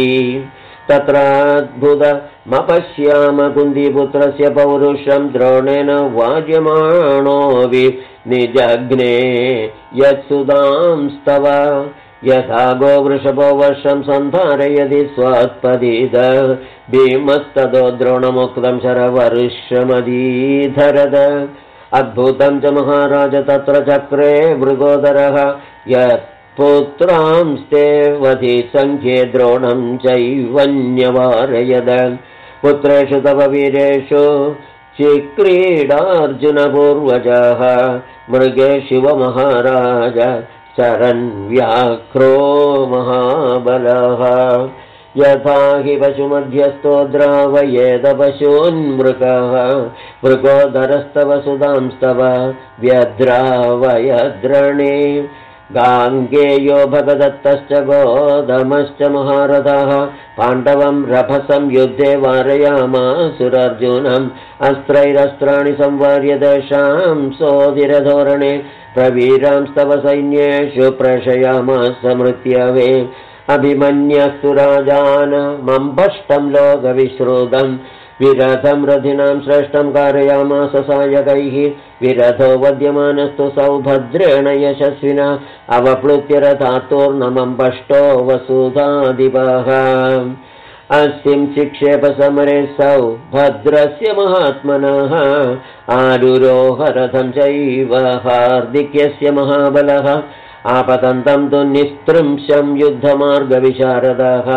तत्राद्भुतमपश्याम कुन्तीपुत्रस्य पौरुषं द्रोणेन वाज्यमाणोऽपि निजग्ने यत्सुधांस्तव यथा गोवृषभो वर्षं सन्धारयति स्वात्पदीद भीमस्ततो द्रोणमुक्तं शरवर्षमदीधरद अद्भुतं च महाराज तत्र चक्रे मृगोदरः यत्पुत्रांस्ते वधि संख्ये द्रोणं चैवन्यवारयद पुत्रेषु तव वीरेषु चिक्रीडार्जुनपूर्वजः मृगे शिवमहाराज चरन् व्याघ्रो महाबलः यथा हि पशुमध्यस्थो द्रावयेद पशून्मृगः मृगोदरस्तव सुधांस्तव व्यद्रावयद्रणे गाङ्गेयो भगदत्तश्च गोधमश्च महारथः पाण्डवं रभसं युद्धे वारयामासुरार्जुनम् अस्त्रैरस्त्राणि संवार्य तेषां सोऽधिरधोरणे प्रवीरांस्तव सैन्येषु प्रेषयामास मृत्यवे अभिमन्यस्तु राजानमम्भष्टं लोकविश्रुतं विरथं रथिनां श्रेष्ठं कारयामास सायकैः विरथो वद्यमानस्तु सौभद्रेण यशस्विना अवप्लुत्य रथात्तोर्णमम्भष्टो वसुधाधिपः अस्यं चिक्षेपसमरे सौभद्रस्य महात्मनः आरुरोहरथं चैव हार्दिक्यस्य महाबलः आपतन्तं तु निस्त्रिंशं युद्धमार्गविशारदः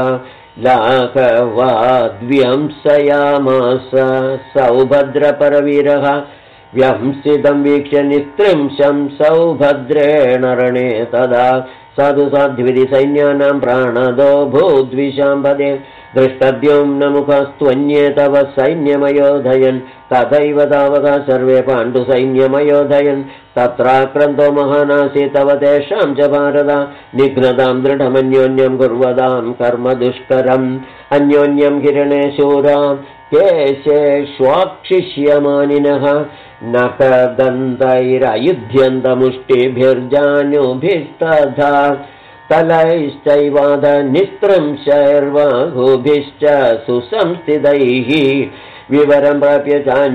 लाघवाद्व्यंसयामास सौभद्रपरवीरः व्यंसितं वीक्ष्य निस्त्रिंशं सौभद्रेण रणे तदा साधु साध्विधि सैन्यानां प्राणदो भूद्विषाम्पदे दृष्टद्युम्नमुखस्त्वन्ये तव सैन्यमयोधयन् तथैव तावता सर्वे पाण्डुसैन्यमयोधयन् तत्राक्रान्तो महानासी तव तेषां च भारत निघ्नतां दृढमन्योन्यं कुर्वतां कर्म दुष्करम् अन्योन्यं हिरणे शूरा केशेष्वाक्षिष्यमानिनः नखदन्तैरयुध्यन्तमुष्टिभिर्जानुभिस्तथा तलैश्चैवाद निस्त्रिंशैर्बाहुभिश्च सुसंस्थितैः विवरं प्राप्य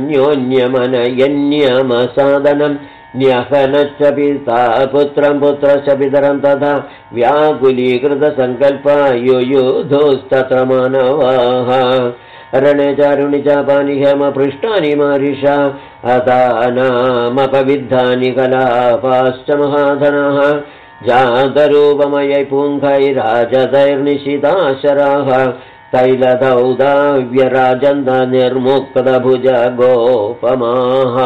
चान्योन्यमनयन्यमसादनं न्यहनश्च पिता पुत्रं पुत्रश्च पितरं तथा व्याकुलीकृतसङ्कल्पा युयुधुस्तत्र मानवाः रणे चारुणि चापानि हेमपृष्ठानि मारिषा अदानामपविद्धानि कलापाश्च महाधनाः जातरूपमयै पुङ्खैराजतैर्निशिताशराः तैलदौदाव्यराजन्त निर्मुक्तभुज गोपमाः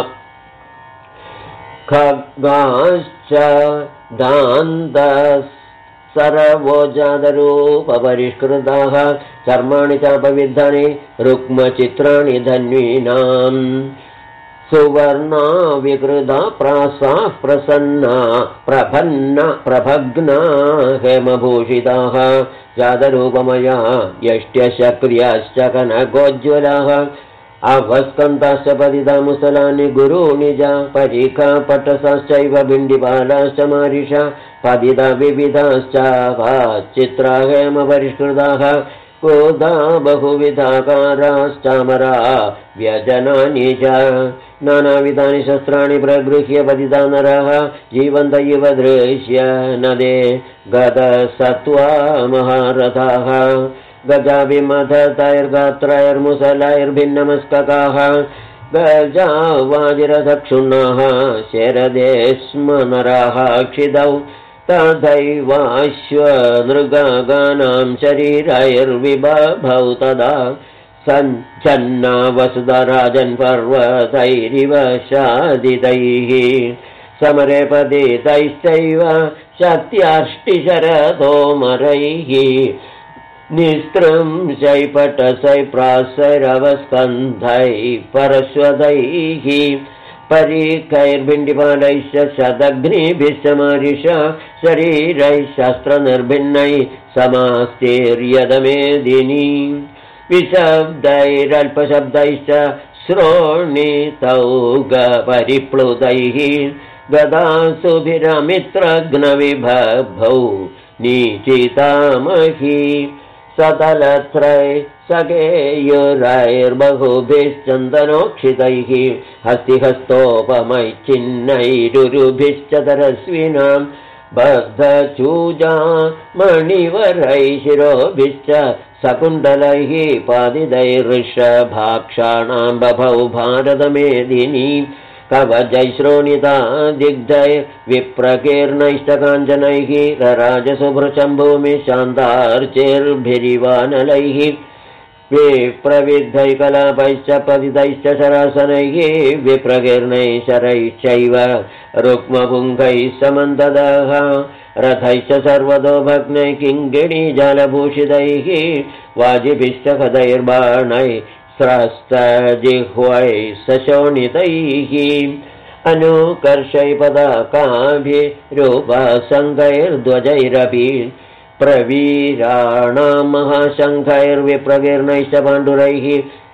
खड्गाश्च दान्तसरवो जातरूपपरिष्कृताः चर्माणि चापविद्धानि रुक्मचित्राणि धन्वीनाम् सुवर्णा विकृता प्रासाः प्रसन्ना प्रभन्ना प्रभग्ना हेमभूषिताः जातरूपमया यष्ट्यशक्रियाश्च कनकोज्ज्वलाः अवस्कन्ताश्च पतिता मुसलानि गुरूणिजा परीखा पटसाश्चैव भिण्डिपालाश्च मारिषा पतिता विविधाश्च चित्रा हेमपरिष्कृताः कोदा बहुविधाकाराश्चामरा व्यजनानि च नानाविधानि शस्त्राणि प्रगृह्य पतिता नरः जीवन्त इव दृश्य नदे गतसत्त्वा महारथाः गजाभिमथतैर्गात्रैर्मुसलैर्भिन्नमस्ककाः गजावाजिरथक्षुण्णाः शरदे स्म नराः क्षितौ तथैवाश्वनृगानां शरीरैर्विबभौ तदा सञ्चन्ना वसुधराजन् पर्वतैरिव शादितैः समरे पतितैश्चैव शत्याष्टिशरथोमरैः निस्त्रिंशै पटसै प्रासैरवस्कन्धैः परश्वदैः परीखैर्भिण्डिपालैश्च शतघ्निभिश्च मारिषा शरीरैः शस्त्रनिर्भिन्नैः समास्तीर्यदमेदिनी विशब्दैरल्पशब्दैश्च श्रोणितौगपरिप्लुतैः गदासुभिरमित्रघ्नविभभौ नीचितामही सतलत्रै सगेयुरैर्बहुभिश्चन्दनोक्षितैः हस्तिहस्तोपमैच्छिन्नैरुरुभिश्च तरस्विनां बद्धचूजा मणिवरैः शिरोभिश्च सकुण्डलैः पादितैर्षभाक्षाणां बभौ भारतमेदिनी कवचैश्रोणिता दिग्धैर्विप्रकीर्णैष्टकाञ्चनैः रराजशुभ्रशम्भूमिः शान्तार्चैर्भिरिवानलैः विप्रविद्धैकलापैश्च पतितैश्च शरासनैः विप्रकीर्णैः शरैश्चैव रुक्मपुङ्गैः समन्ततः रथैश्च सर्वतो भग्नैः किङ्किणीजालभूषितैः वाजिभिश्च खदैर्बाणैः स्रस्तजिह्वैः सशोणितैः अनुकर्षैः पताकाभिरूपसङ्गैर्ध्वजैरपि प्रवीराणां महाशङ्खैर्विप्रकीर्णैश्च पाण्डुरैः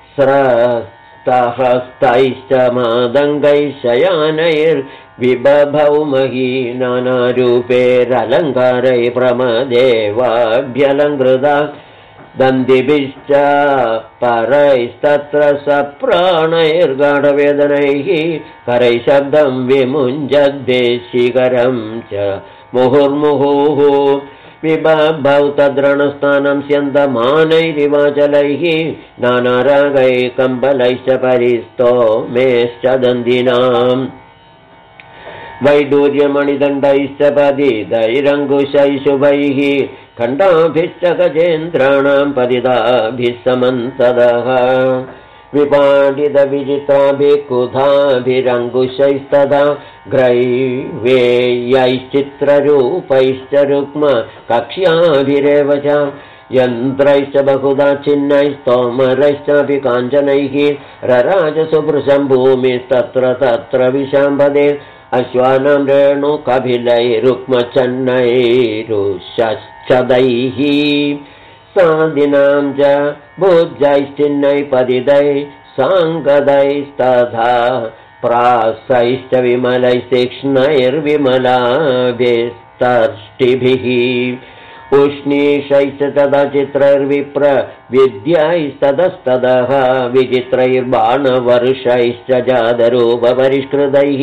स्रस्तहस्तैश्च मादङ्गैः शयानैर्विबभौ मही नानारूपैरलङ्कारैः प्रमदेवाभ्यलङ्कृता दन्दिभिश्च परैस्तत्र सप्राणैर्गाढवेदनैः करैः शब्दं विमुञ्जद्भिशिखरं च मुहुर्मुहुः विबभौ तद्रणस्थानं स्यन्दमानैरिवाचलैः नानारागैः कम्बलैश्च परिस्तोमेश्च दन्दिनाम् वैडूर्यमणिदण्डैश्च पतितैरङ्कुशैः शुभैः खण्डाभिश्च गजेन्द्राणां पतिताभिः समन्ततः विपाटितविचित्राभिः कुधाभिरङ्कुशैस्तथा ग्रैवेयैश्चित्ररूपैश्च रुक्म कक्ष्याभिरेव च यन्त्रैश्च बहुधा छिन्नैस्तोमरैश्चापि काञ्चनैः रराजसुभृशं भूमिस्तत्र तत्र विशाम्बदे अश्वानां रेणुकभिलैरुक्मचन्नैरुश्चदैः सादिनां च भुजैश्चिन्नैः पतितैः साङ्गदैस्तथा प्रासैश्च विमलैः तीक्ष्णैर्विमलाभिस्तर्ष्टिभिः उष्णीषैश्च तदा चित्रैर्विप्रविद्यैस्ततस्ततः विचित्रैर्बाणवर्षैश्च जातरूपपरिष्कृतैः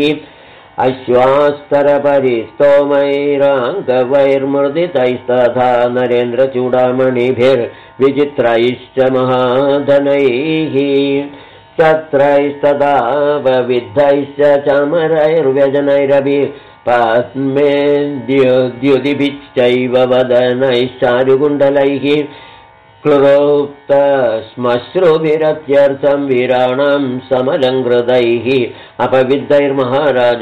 अश्वास्तरपरिस्तोमैराङ्गवैर्मृदितैस्तथा नरेन्द्रचूडामणिभिर्विचित्रैश्च महाधनैः छत्रैस्तदावविद्धैश्च चामरैर्व्यजनैरपि पद्मेद्युदिभिश्चैव वदनैश्चारुकुण्डलैः क्लृप्तश्मश्रुभिरत्यर्थं वीराणां समलङ्कृतैः अपविद्धैर्महाराज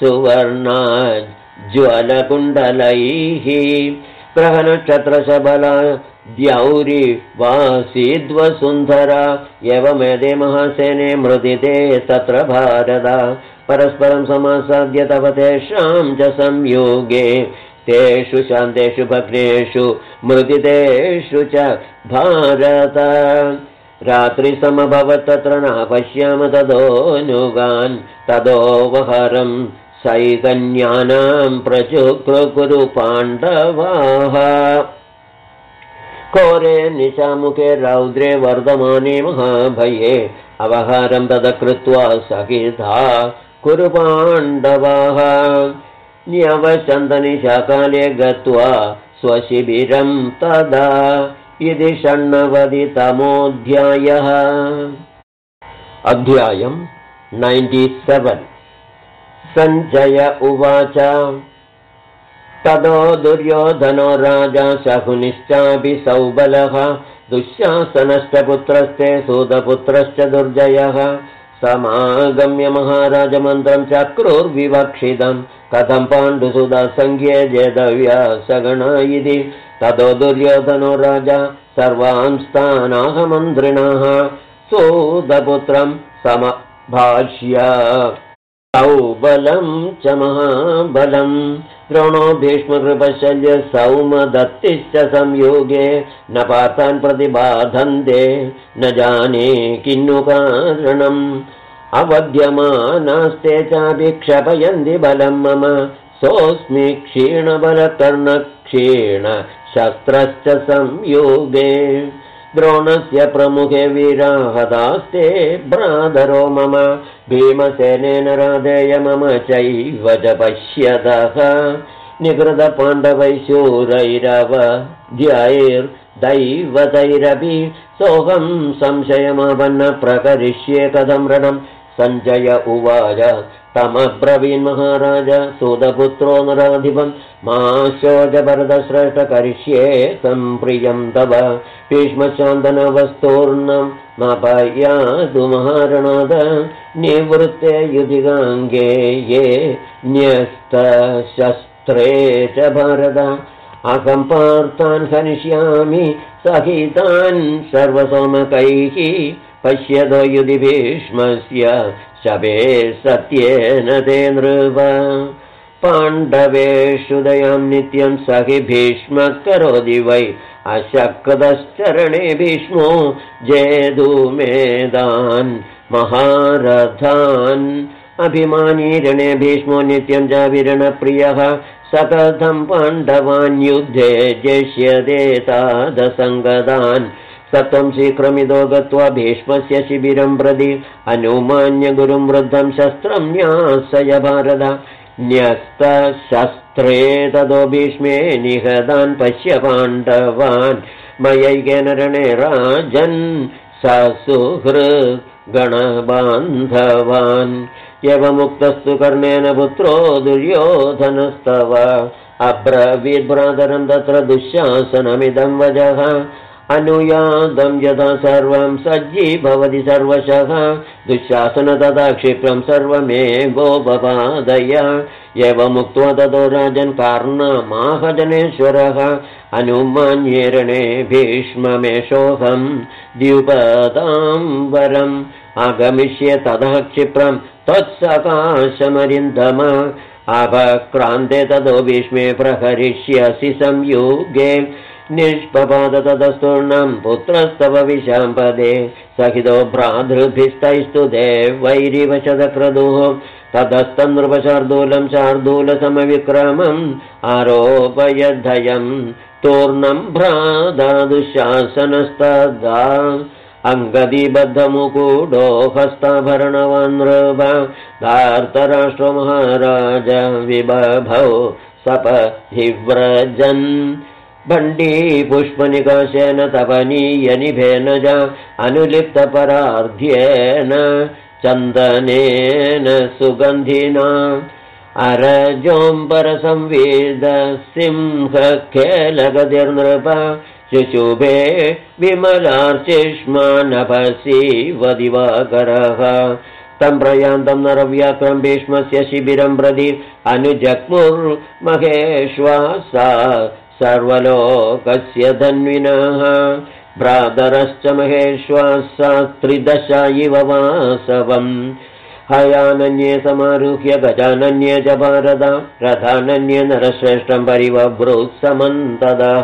सुवर्णाज्ज्वलकुण्डलैः ग्रहनक्षत्रशबला द्यौरिवासीद्वसुन्धरा एवमेते महासेने मृदिते तत्र भारत परस्परं समासाद्य तव तेषां च संयोगे तेषु शान्तेषु भग्नेषु मृदितेषु च भारत रात्रिसमभवत् तत्र न पश्याम तदोऽनुगान् तदोवहरं सैकन्यानां प्रचुक्रुकुरु पाण्डवाः घोरे निशामुखे रौद्रे वर्धमाने महाभये अवहारं तदकृत्वा सकिधा कुरु पाण्डवाः न्यवशन्तनिशाकाले गत्वा स्वशिबिरं तदा इति षण्णवतितमोऽध्यायः। अध्यायं 97। सञ्जय उवाच ततो दुर्योधनो राजा शकुनिश्चापि सौबलः दुःशासनश्च पुत्रस्ते सूतपुत्रश्च दुर्जयः समागम्य महाराजमन्त्रं चक्रुर्विवक्षितं कथं पाण्डुसुतसङ्ख्ये जेतव्या सगणा इति ततो दुर्योधनो राजा सर्वान् स्थानाहमन्त्रिणः सूतपुत्रं समभाष्य सौबलं च महाबलं द्रोणो भीष्मकृपशल्य सौमदत्तिश्च संयोगे न पार्थान् प्रतिबाधन्ते न जाने किन्नु कारणम् अवध्यमानास्ते चापि क्षपयन्ति बलं मम सोऽस्मि क्षीणबलकर्णक्षीण शस्त्रश्च संयोगे द्रोणस्य प्रमुखे वीराहतास्ते भ्रातरो मम भीमसेनेन राधेय मम चैव च पश्यतः निकृतपाण्डवैः शूरैरवध्यैर्दैवतैरपि सोऽहं संशयमापन्न प्रकरिष्ये कथं रणं सञ्जय उवाच तमब्रवीन् महाराज सूतपुत्रो नराधिपम् मा शोचभरतश्रेष्ठ करिष्ये सम्प्रियं तव भीष्मशान्तनवस्तूर्णं न पयातु महारणाद निवृत्ते युधिगाङ्गे ये न्यस्तशस्त्रे च भारत अहं पार्थान् हनिष्यामि सहितान् सर्वसोमकैः पश्यतो युधि भीष्मस्य शपे सत्येन ते नृप पाण्डवेषु दयां नित्यं सहि भीष्मः करोति वै अशक्तश्चरणे भीष्मो जेतुमेदान् महारथान् अभिमानीरणे भीष्मो नित्यं च वीरणप्रियः सकथं पाण्डवान् युद्धे जेष्यते तादसङ्गतान् सत्वं शीघ्रमिदो गत्वा भीष्मस्य शिबिरं प्रति अनुमान्य गुरुं वृद्धं शस्त्रं न्यासय भारत न्यस्तशस्त्रे ततो भीष्मे निहतान् पश्य पाण्डवान् मयैकेन रणे राजन् ससुहृद्गणबान्धवान् एवमुक्तस्तु कर्णेन पुत्रो दुर्योधनस्तव अब्रवीद्भ्रातरं तत्र दुःशासनमिदं वचः अनुयातं यथा सर्वं सज्जी भवति सर्वशः दुःशासन तथा क्षिप्रं सर्वमेवोपपादय एवमुक्त्वा ततो राजन् कर्णमाहजनेश्वरः अनुमान्येरणे भीष्ममेषोऽहं द्युपदां वरम् आगमिष्ये ततः क्षिप्रं त्वत्सकाशमरिन्दम अपक्रान्ते ततो भीष्मे प्रहरिष्यसि संयुगे निष्पपाद ततस्तूर्णं पुत्रस्तव विशाम्पदे सहितो भ्रातृभिस्तैस्तु देवैरिवशतक्रतुः ततस्तं नृपशार्दूलं शार्दूलसमविक्रमम् आरोपयद्धयं तूर्णं भ्राता दुःशासनस्तदा अङ्गदिबद्धमुकुडो हस्ताभरणवान् नृप धार्तराष्ट्रो महाराज विबभौ सपहिव्रजन् भण्डी पुष्पनिकाशेन तपनीयनिभेन च अनुलिप्तपरार्ध्येन चन्दनेन सुगन्धिना अरजोऽम्बरसंवेद सिंहखेलगतिर्नृप शुशुभे विमलार्चिष्मानभसीव दिवाकरः तं प्रयान्तं नरव्याक्रं भीष्मस्य शिबिरं प्रति अनुजग्मुर्महेश्वासा सर्वलोकस्य धन्विनः भ्रातरश्च महेश्वासा त्रिदशा इव वासवम् हयानन्ये समारुह्य गजानन्ये च भारत रथानन्ये नरश्रेष्ठं परिवभ्रुत्समन्तदः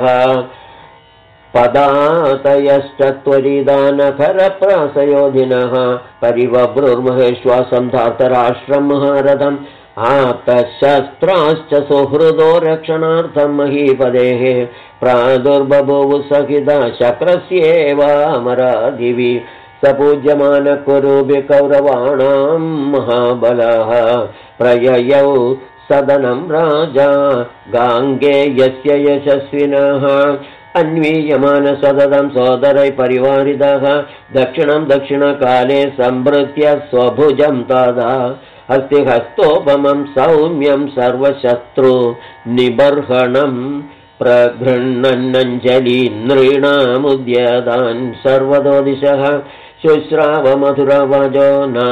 पदातयश्च त्वरिदानखरप्रासयोधिनः परिवभ्रुर्महेश्वासं धार्तराष्ट्रं महारथम् आप्तशस्त्राश्च सुहृदो रक्षणार्थं महीपदेः प्रादुर्बभूवुः सहिता शक्रस्येवामरादिवि सपूज्यमानः कुरुभिः कौरवाणां महाबलः प्रययौ सदनं राजा गाङ्गेयस्य यशस्विनः अन्वीयमान सततं सोदरै परिवारितः दक्षिणं दक्षिणकाले संभृत्य स्वभुजं तदा अस्ति हस्तोपमं सौम्यं सर्वशत्रु निबर्हणं प्रगृह्णन्नञ्जलि नृणामुद्यतान् सर्वतो दिशः शुश्रावमधुरवाजो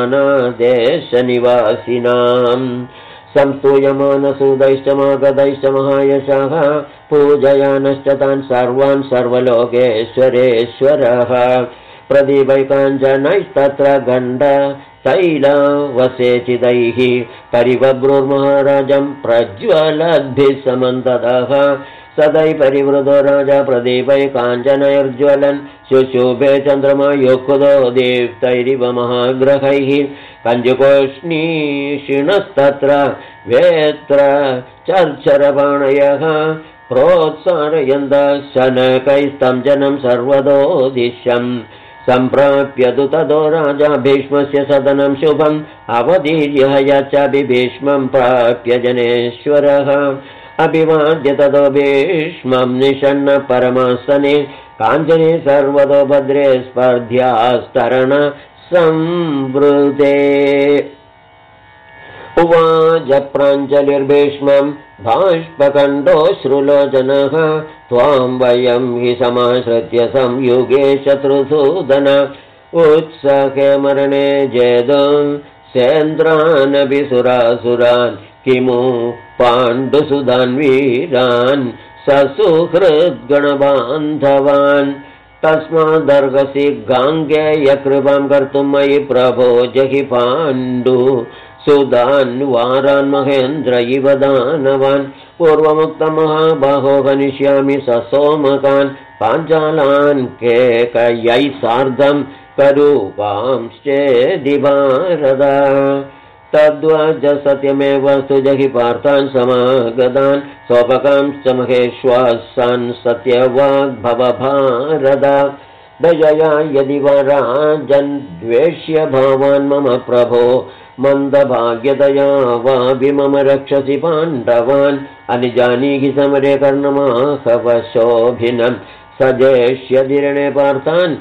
नानादेशनिवासिनाम् संस्तूयमानसूदैश्च मागधैश्च महायशः पूजयानश्च तान् सर्वान् सर्वलोकेश्वरेश्वरः प्रदीपैकाञ्चनैस्तत्र गण्ड तैलवसेचितैः परिवभ्रुर्महाराजं प्रज्वलद्भिः समन्ततः सदै परिवृतो राजा प्रदीपैकाञ्चनैर्ज्वलन् शुशुभे चन्द्रमा युक्तो दीप्तैरिव महाग्रहैः कञ्जुकोष्णीषिणस्तत्र वेत्र चर्चरपाणयः प्रोत्सारयन्तः शनकैस्तं जनं सर्वतो दिशम् सम्प्राप्य तु ततो राजा भीष्मस्य सदनं शुभम् अवदीर्य याचापि भीष्मं प्राप्य जनेश्वरः अभिवाद्य ततो भीष्मं निषण्ण परमासने काञ्चने सर्वतो भद्रे स्पर्ध्यास्तरण संवृते उवाच प्राञ्जलिर्भीष्मं बाष्पकण्डोऽश्रुलोचनः त्वां वयं हि समाश्रित्य संयुगे शत्रुसूदन उत्सखे मरणे जेदं सेन्द्रानपि सुरासुरान् किमु पाण्डुसुधान् वीरान् ससुहृद्गणबान्धवान् तस्मादर्हसि गाङ्गेयकृपां कर्तुं मयि प्रभो जहि पाण्डु सुदान् वारान् महेन्द्र इव दानवान् पूर्वमुक्तमहाबाहो हनिष्यामि ससोमकान् पाञ्चालान् केकयैः सार्धं करूपांश्चेदि भारत तद्वज सत्यमेव सुजहि पार्थान् समागतान् सोपकांश्च महेश्वासान् सत्यवाग्भव भारत दयया यदि वा राजन् द्वेष्य भावान् मम प्रभो मन्दभाग्यतया वापि मम रक्षसि पाण्डवान् अनिजानीहि समरे कर्णमाहवशोभिनं सजेष्यदिरणे पार्थान्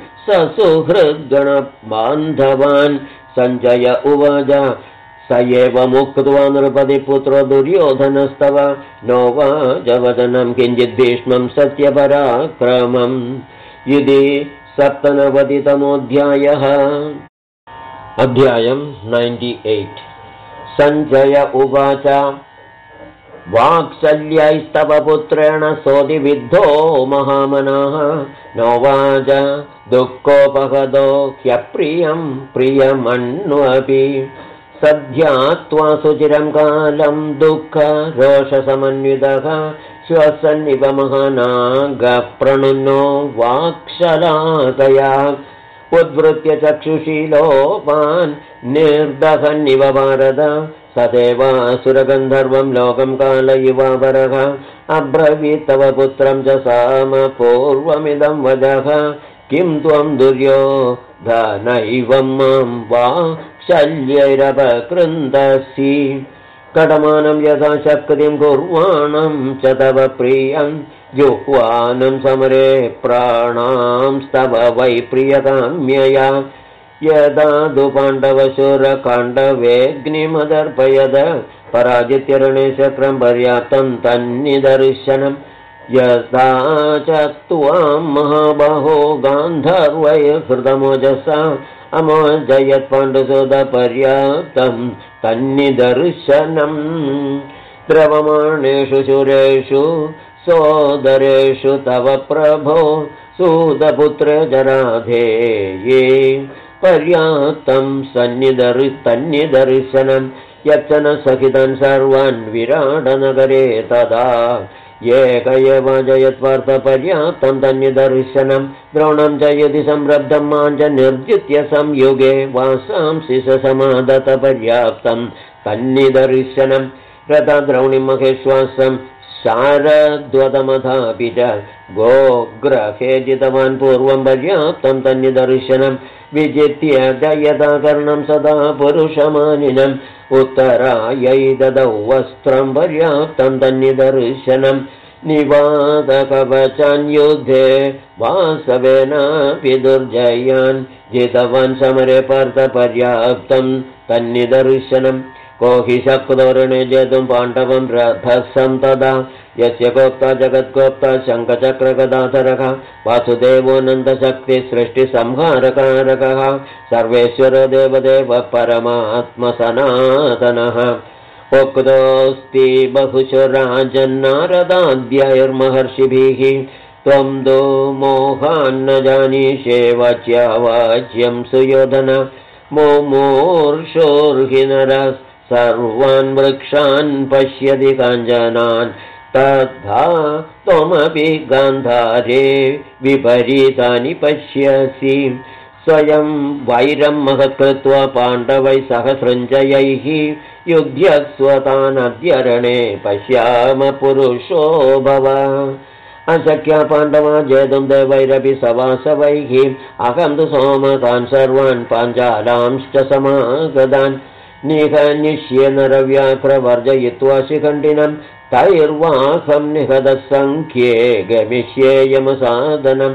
ससुहृद्गणबान्धवान् सञ्जय उवाच स एव मुक्त्वा नृपतिपुत्रो दुर्योधनस्तव नोवाचवदनं किञ्चित् भीष्मं सत्यपराक्रमम् इति 97तमोऽध्यायः। अध्यायम् 98। सञ्जय उवाच वाक्शल्यैस्तव पुत्रेण सोऽधिविद्धो महामनाः नोवाच दुःखोपहतो ह्यप्रियं प्रियमन्वपि सद्ध्यात्वा सुचिरं कालं दुःखरोषसमन्वितः श्वसन्निव महानागप्रणुन्नो वाक्शलाकया उद्वृत्य चक्षुषी लोपान् निर्दहन्निव भारत सदेवासुरगन्धर्वं लोकं काल इवावरः अब्रवीत् तव पुत्रं च सामपूर्वमिदं वदः किं त्वं दुर्योधनैवं मां वा शल्यैरपकृन्दसि कडमानं यथा शक्तिं कुर्वाणं च तव प्रियं जुह्वानं समरे प्राणांस्तव वै प्रियकाम्यया यदा दु पाण्डवशूरकाण्डवेऽग्निमदर्पयद पराजित्यरणे शक्रं पर्याप्तं तन्निदर्शनं यदा च त्वां महाबाहो गान्धर्वैर्हृतमोजसा अमोजयत् पाण्डुसुतपर्याप्तं तन्निदर्शनम् द्रवमाणेषु शूरेषु सोदरेषु तव प्रभो सूतपुत्रे जराधेये पर्याप्तं तन्निदर्शनं यच्चन सखितान् सर्वान् विराटनगरे तदा एक एव जयत्वार्थपर्याप्तं तन्निदर्शनं द्रोणं च यदि संरब्धं मां च निर्जित्य संयुगे वासांसि समादत पर्याप्तं तन्निदर्शनं रथा द्रौणिं महेश्वासं शारद्वतमथापि च गोग्रहे जितवान् पूर्वं पर्याप्तं तन्निदर्शनं विजित्य दयदाकर्णं सदा पुरुषमानिनम् उत्तरायै ददौ वस्त्रं पर्याप्तं तन्निदर्शनं निवातकवचान् युद्धे वासवेनापि दुर्जयान् जितवान् समरे पार्थपर्याप्तं तन्निदर्शनं को हि शक्तोरणे जेतुं पाण्डवं रथसं तदा यस्य गोप्ता जगद्गोप्ता शङ्खचक्रगदाधरः वासुदेवोऽनन्तशक्तिसृष्टिसंहारकारकः सर्वेश्वरो देवदेव परमात्मसनातनः उक्तोऽस्ति बहुशो राजन्नारदाद्यैर्महर्षिभिः त्वं दो मोहान्न जानीषे वाच्या वाच्यं सुयोधन मुमूर्षोर्हि नरः सर्वान् वृक्षान् पश्यति काञ्चनान् तथा त्वमपि गान्धारे विपरीतानि पश्यसि स्वयं वैरं महत्कृत्वा पाण्डवैः सह सृञ्जयैः युध्यस्वतानद्यरणे पश्याम पुरुषो भव अशक्या पाण्डवा जेतुं देवैरपि सवासवैः अहं तु सोमकान् सर्वान् पाञ्चालांश्च समागतान् निहनिष्ये नरव्याघ्रवर्जयित्वा शिखण्डिनं तैर्वाहं निहतः सङ्ख्ये गमिष्ये यमसादनं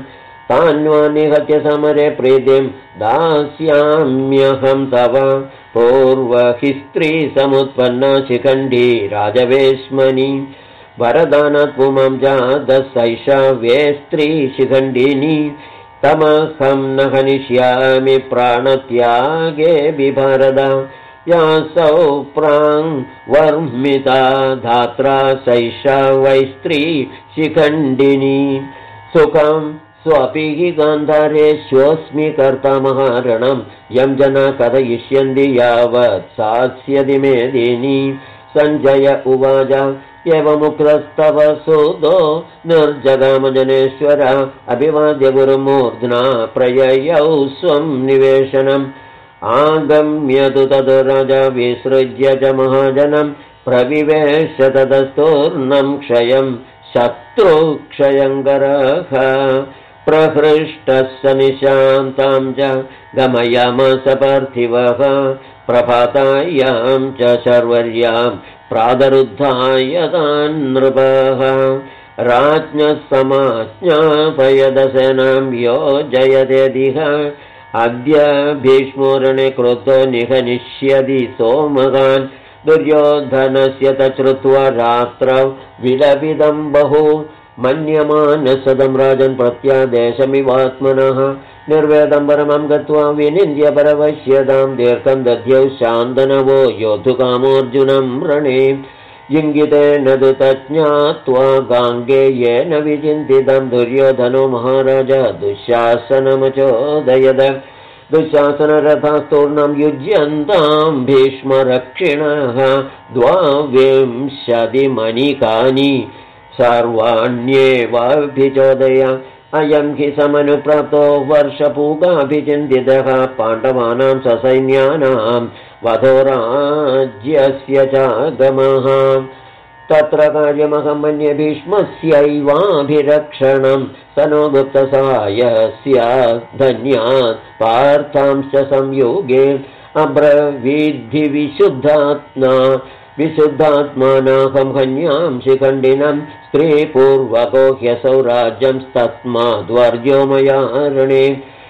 तान्वा निहत्य समरे प्रीतिं दास्याम्यहं तव पूर्वहि स्त्री समुत्पन्ना शिखण्डी राजवेश्मनि वरदानत्पुमं जातसैषा वे स्त्री शिखण्डिनी तमहं न हनिष्यामि प्राणत्यागे बिभरद यासौ प्राङ्वर्मिता धात्रा सैषा वै स्त्री शिखण्डिनी सुखं स्वपि हि गान्धारेष्वस्मि कर्ता महारणं यं जना कथयिष्यन्ति यावत् सास्यति मेदिनी सञ्जय उवाच एवमुक्तस्तव सुतो निर्जगामजनेश्वर अभिवाद्य गुरुमूर्ध्ना प्रययौ स्वं निवेशनम् आगम्य तु तद् राजा विसृज्य च महाजनं प्रविवेश ततस्तूर्णं क्षयं शत्रुक्षयङ्करः प्रहृष्टः स निशान्तां च गमयामास पार्थिवः प्रभातायां च शर्वर्यां प्रातरुद्धाय तान् नृपः राज्ञः समाज्ञापयदसेनां योजयतेदिह अद्य भीष्मोरणे क्रुद्धो निहनिष्यति सोमगान् दुर्योधनस्य तच्छ्रुत्वा रात्रौ विलपितं बहु मन्यमानसदं राजन् प्रत्यादेशमिवात्मनः निर्वेदं परमं गत्वा विनिन्द्य परवश्यतां दीर्घं दध्यौ शान्तनवो योद्धुकामोऽर्जुनं रणे इङ्गितेन तु तज्ज्ञात्वा गाङ्गेयेन विचिन्तितं दुर्योधनो महाराज दुःशासनमचोदयद दुःशासनरथास्तूर्णं युज्यन्तां भीष्मरक्षिणः 22 मणिकानि सर्वाण्येवाभिचोदय अयं हि समनुप्राप्तो वर्षपूगाभिचिन्तितः पाण्डवानां ससैन्यानां वधो राज्यस्य चागमः तत्र कार्यमहं मन्ये भीष्मस्यैवाभिरक्षणं स नो गुप्तसहायस्य धन्यात् पार्थांश्च संयोगे अब्रवीद्धि विशुद्धात्मानाहं हन्यां शिखण्डिनं स्त्रीपूर्वको ह्यसौ राज्यंस्तस्माद्वर्ज्यो मया रणे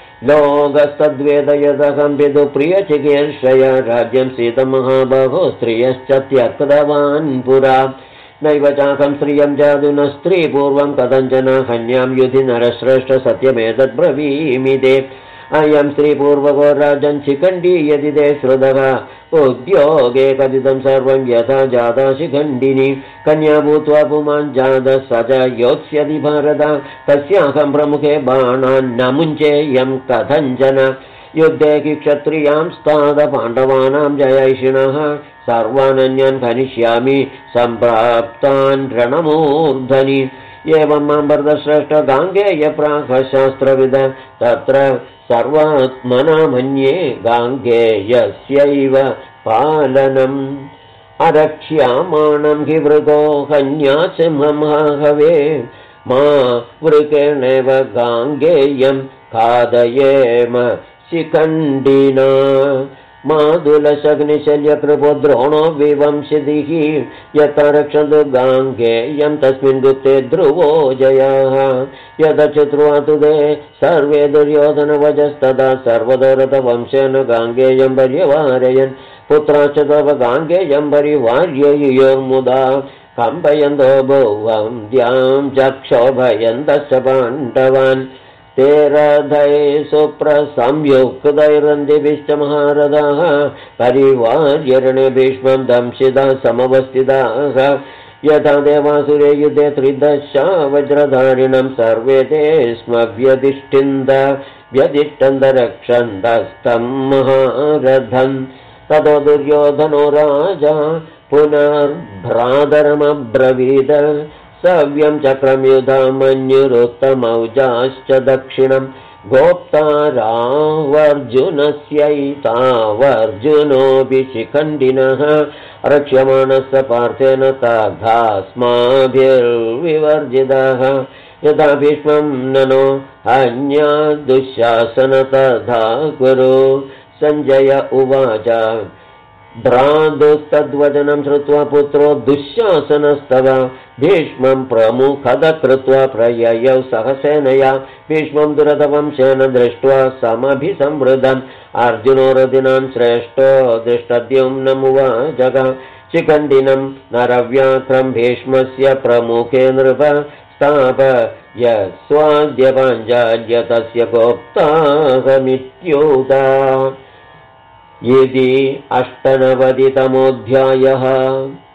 लोकस्तद्वेदयदहं विदुप्रियचिकीर्षया राज्यं सीतमहाबहो स्त्रियश्च त्यक्तवान् पुरा नैव चाकं स्त्रियं जादुन स्त्रीपूर्वं कथञ्चन हन्यां युधि नरश्रेष्ठ सत्यमेतद्ब्रवीमि ते अयं स्त्रीपूर्वको राजन् शिखण्डी यदि ते श्रुतः उद्योगे कथितं सर्वं यथा जाता शिखण्डिनी कन्या भूत्वा पुमान् जातः स च योत्स्यति भारत तस्याहं प्रमुखे बाणान् न मुञ्चेयं कथञ्चन युद्धे क्षत्रियां स्ताद पाण्डवानां जयैषिणः सर्वानन्यान् हनिष्यामि सम्प्राप्तान् रणमूर्धनि एवं मां वरदश्रेष्ठ गाङ्गेय प्राक्शास्त्रविद तत्र सर्वात्मना मन्ये गाङ्गेयस्यैव पालनम् अरक्ष्यामाणं हि वृको हन्यासिंहमाहवे मा वृकेणेव गाङ्गेयं खादयेम शिखण्डिना मादुलशग्निशल्यकृपो द्रोणो विवंशितिः यथा रक्षन्तु गाङ्गेयं तस्मिन् गुप्ते ध्रुवो जयाः यदचुत्वा तु ते सर्वे दुर्योधनवजस्तदा सर्वदोरथवंशेन गाङ्गेयं पर्यवारयन् पुत्राश्च तव गाङ्गेयं परिवार्ययोर्मुदा कम्पयन्तो भुवं द्यां चक्षोभयन्तश्च पाण्डवान् ते रथैः सुप्रसंयुक्तैरन्तिभिश्च महारथाः परिवार्यरणे भीष्मं दंशिताः समवस्थिताः यथा देवासुरे युद्धे 13 वज्रधारिणं सर्वे ते स्म व्यतिष्ठन्त रक्षन्तस्तं महारथम् ततो दुर्योधनो राजा पुनर्भ्रातरमब्रवीद सव्यं चक्रं युधा मन्युरुत्तमौजाश्च दक्षिणं गोप्तारावर्जुनस्यैतावर्जुनोऽपि शिखण्डिनः रक्ष्यमाणस्य पार्थेन तथास्माभिर्विवर्जितः यथा भीष्मं ननो हन्या दुःशासन तथा कुरु सञ्जय उवाच भ्रातुस्तद्वचनं श्रुत्वा पुत्रो दुःशासनस्तव भीष्मं प्रमुखद कृत्वा प्रययौ सहसेनया भीष्मं दुरधवंशेन दृष्ट्वा समभिसंवृदन् अर्जुनो रथिनां श्रेष्ठो दृष्टद्युम्नमुवाचः शिखण्डिनं नरव्याघ्रं भीष्मस्य प्रमुखे नृप स्थापय स्वाद्यपाञ्चाल्य तस्य गोप्ताहमित्युदा इति 98तमोऽध्यायः।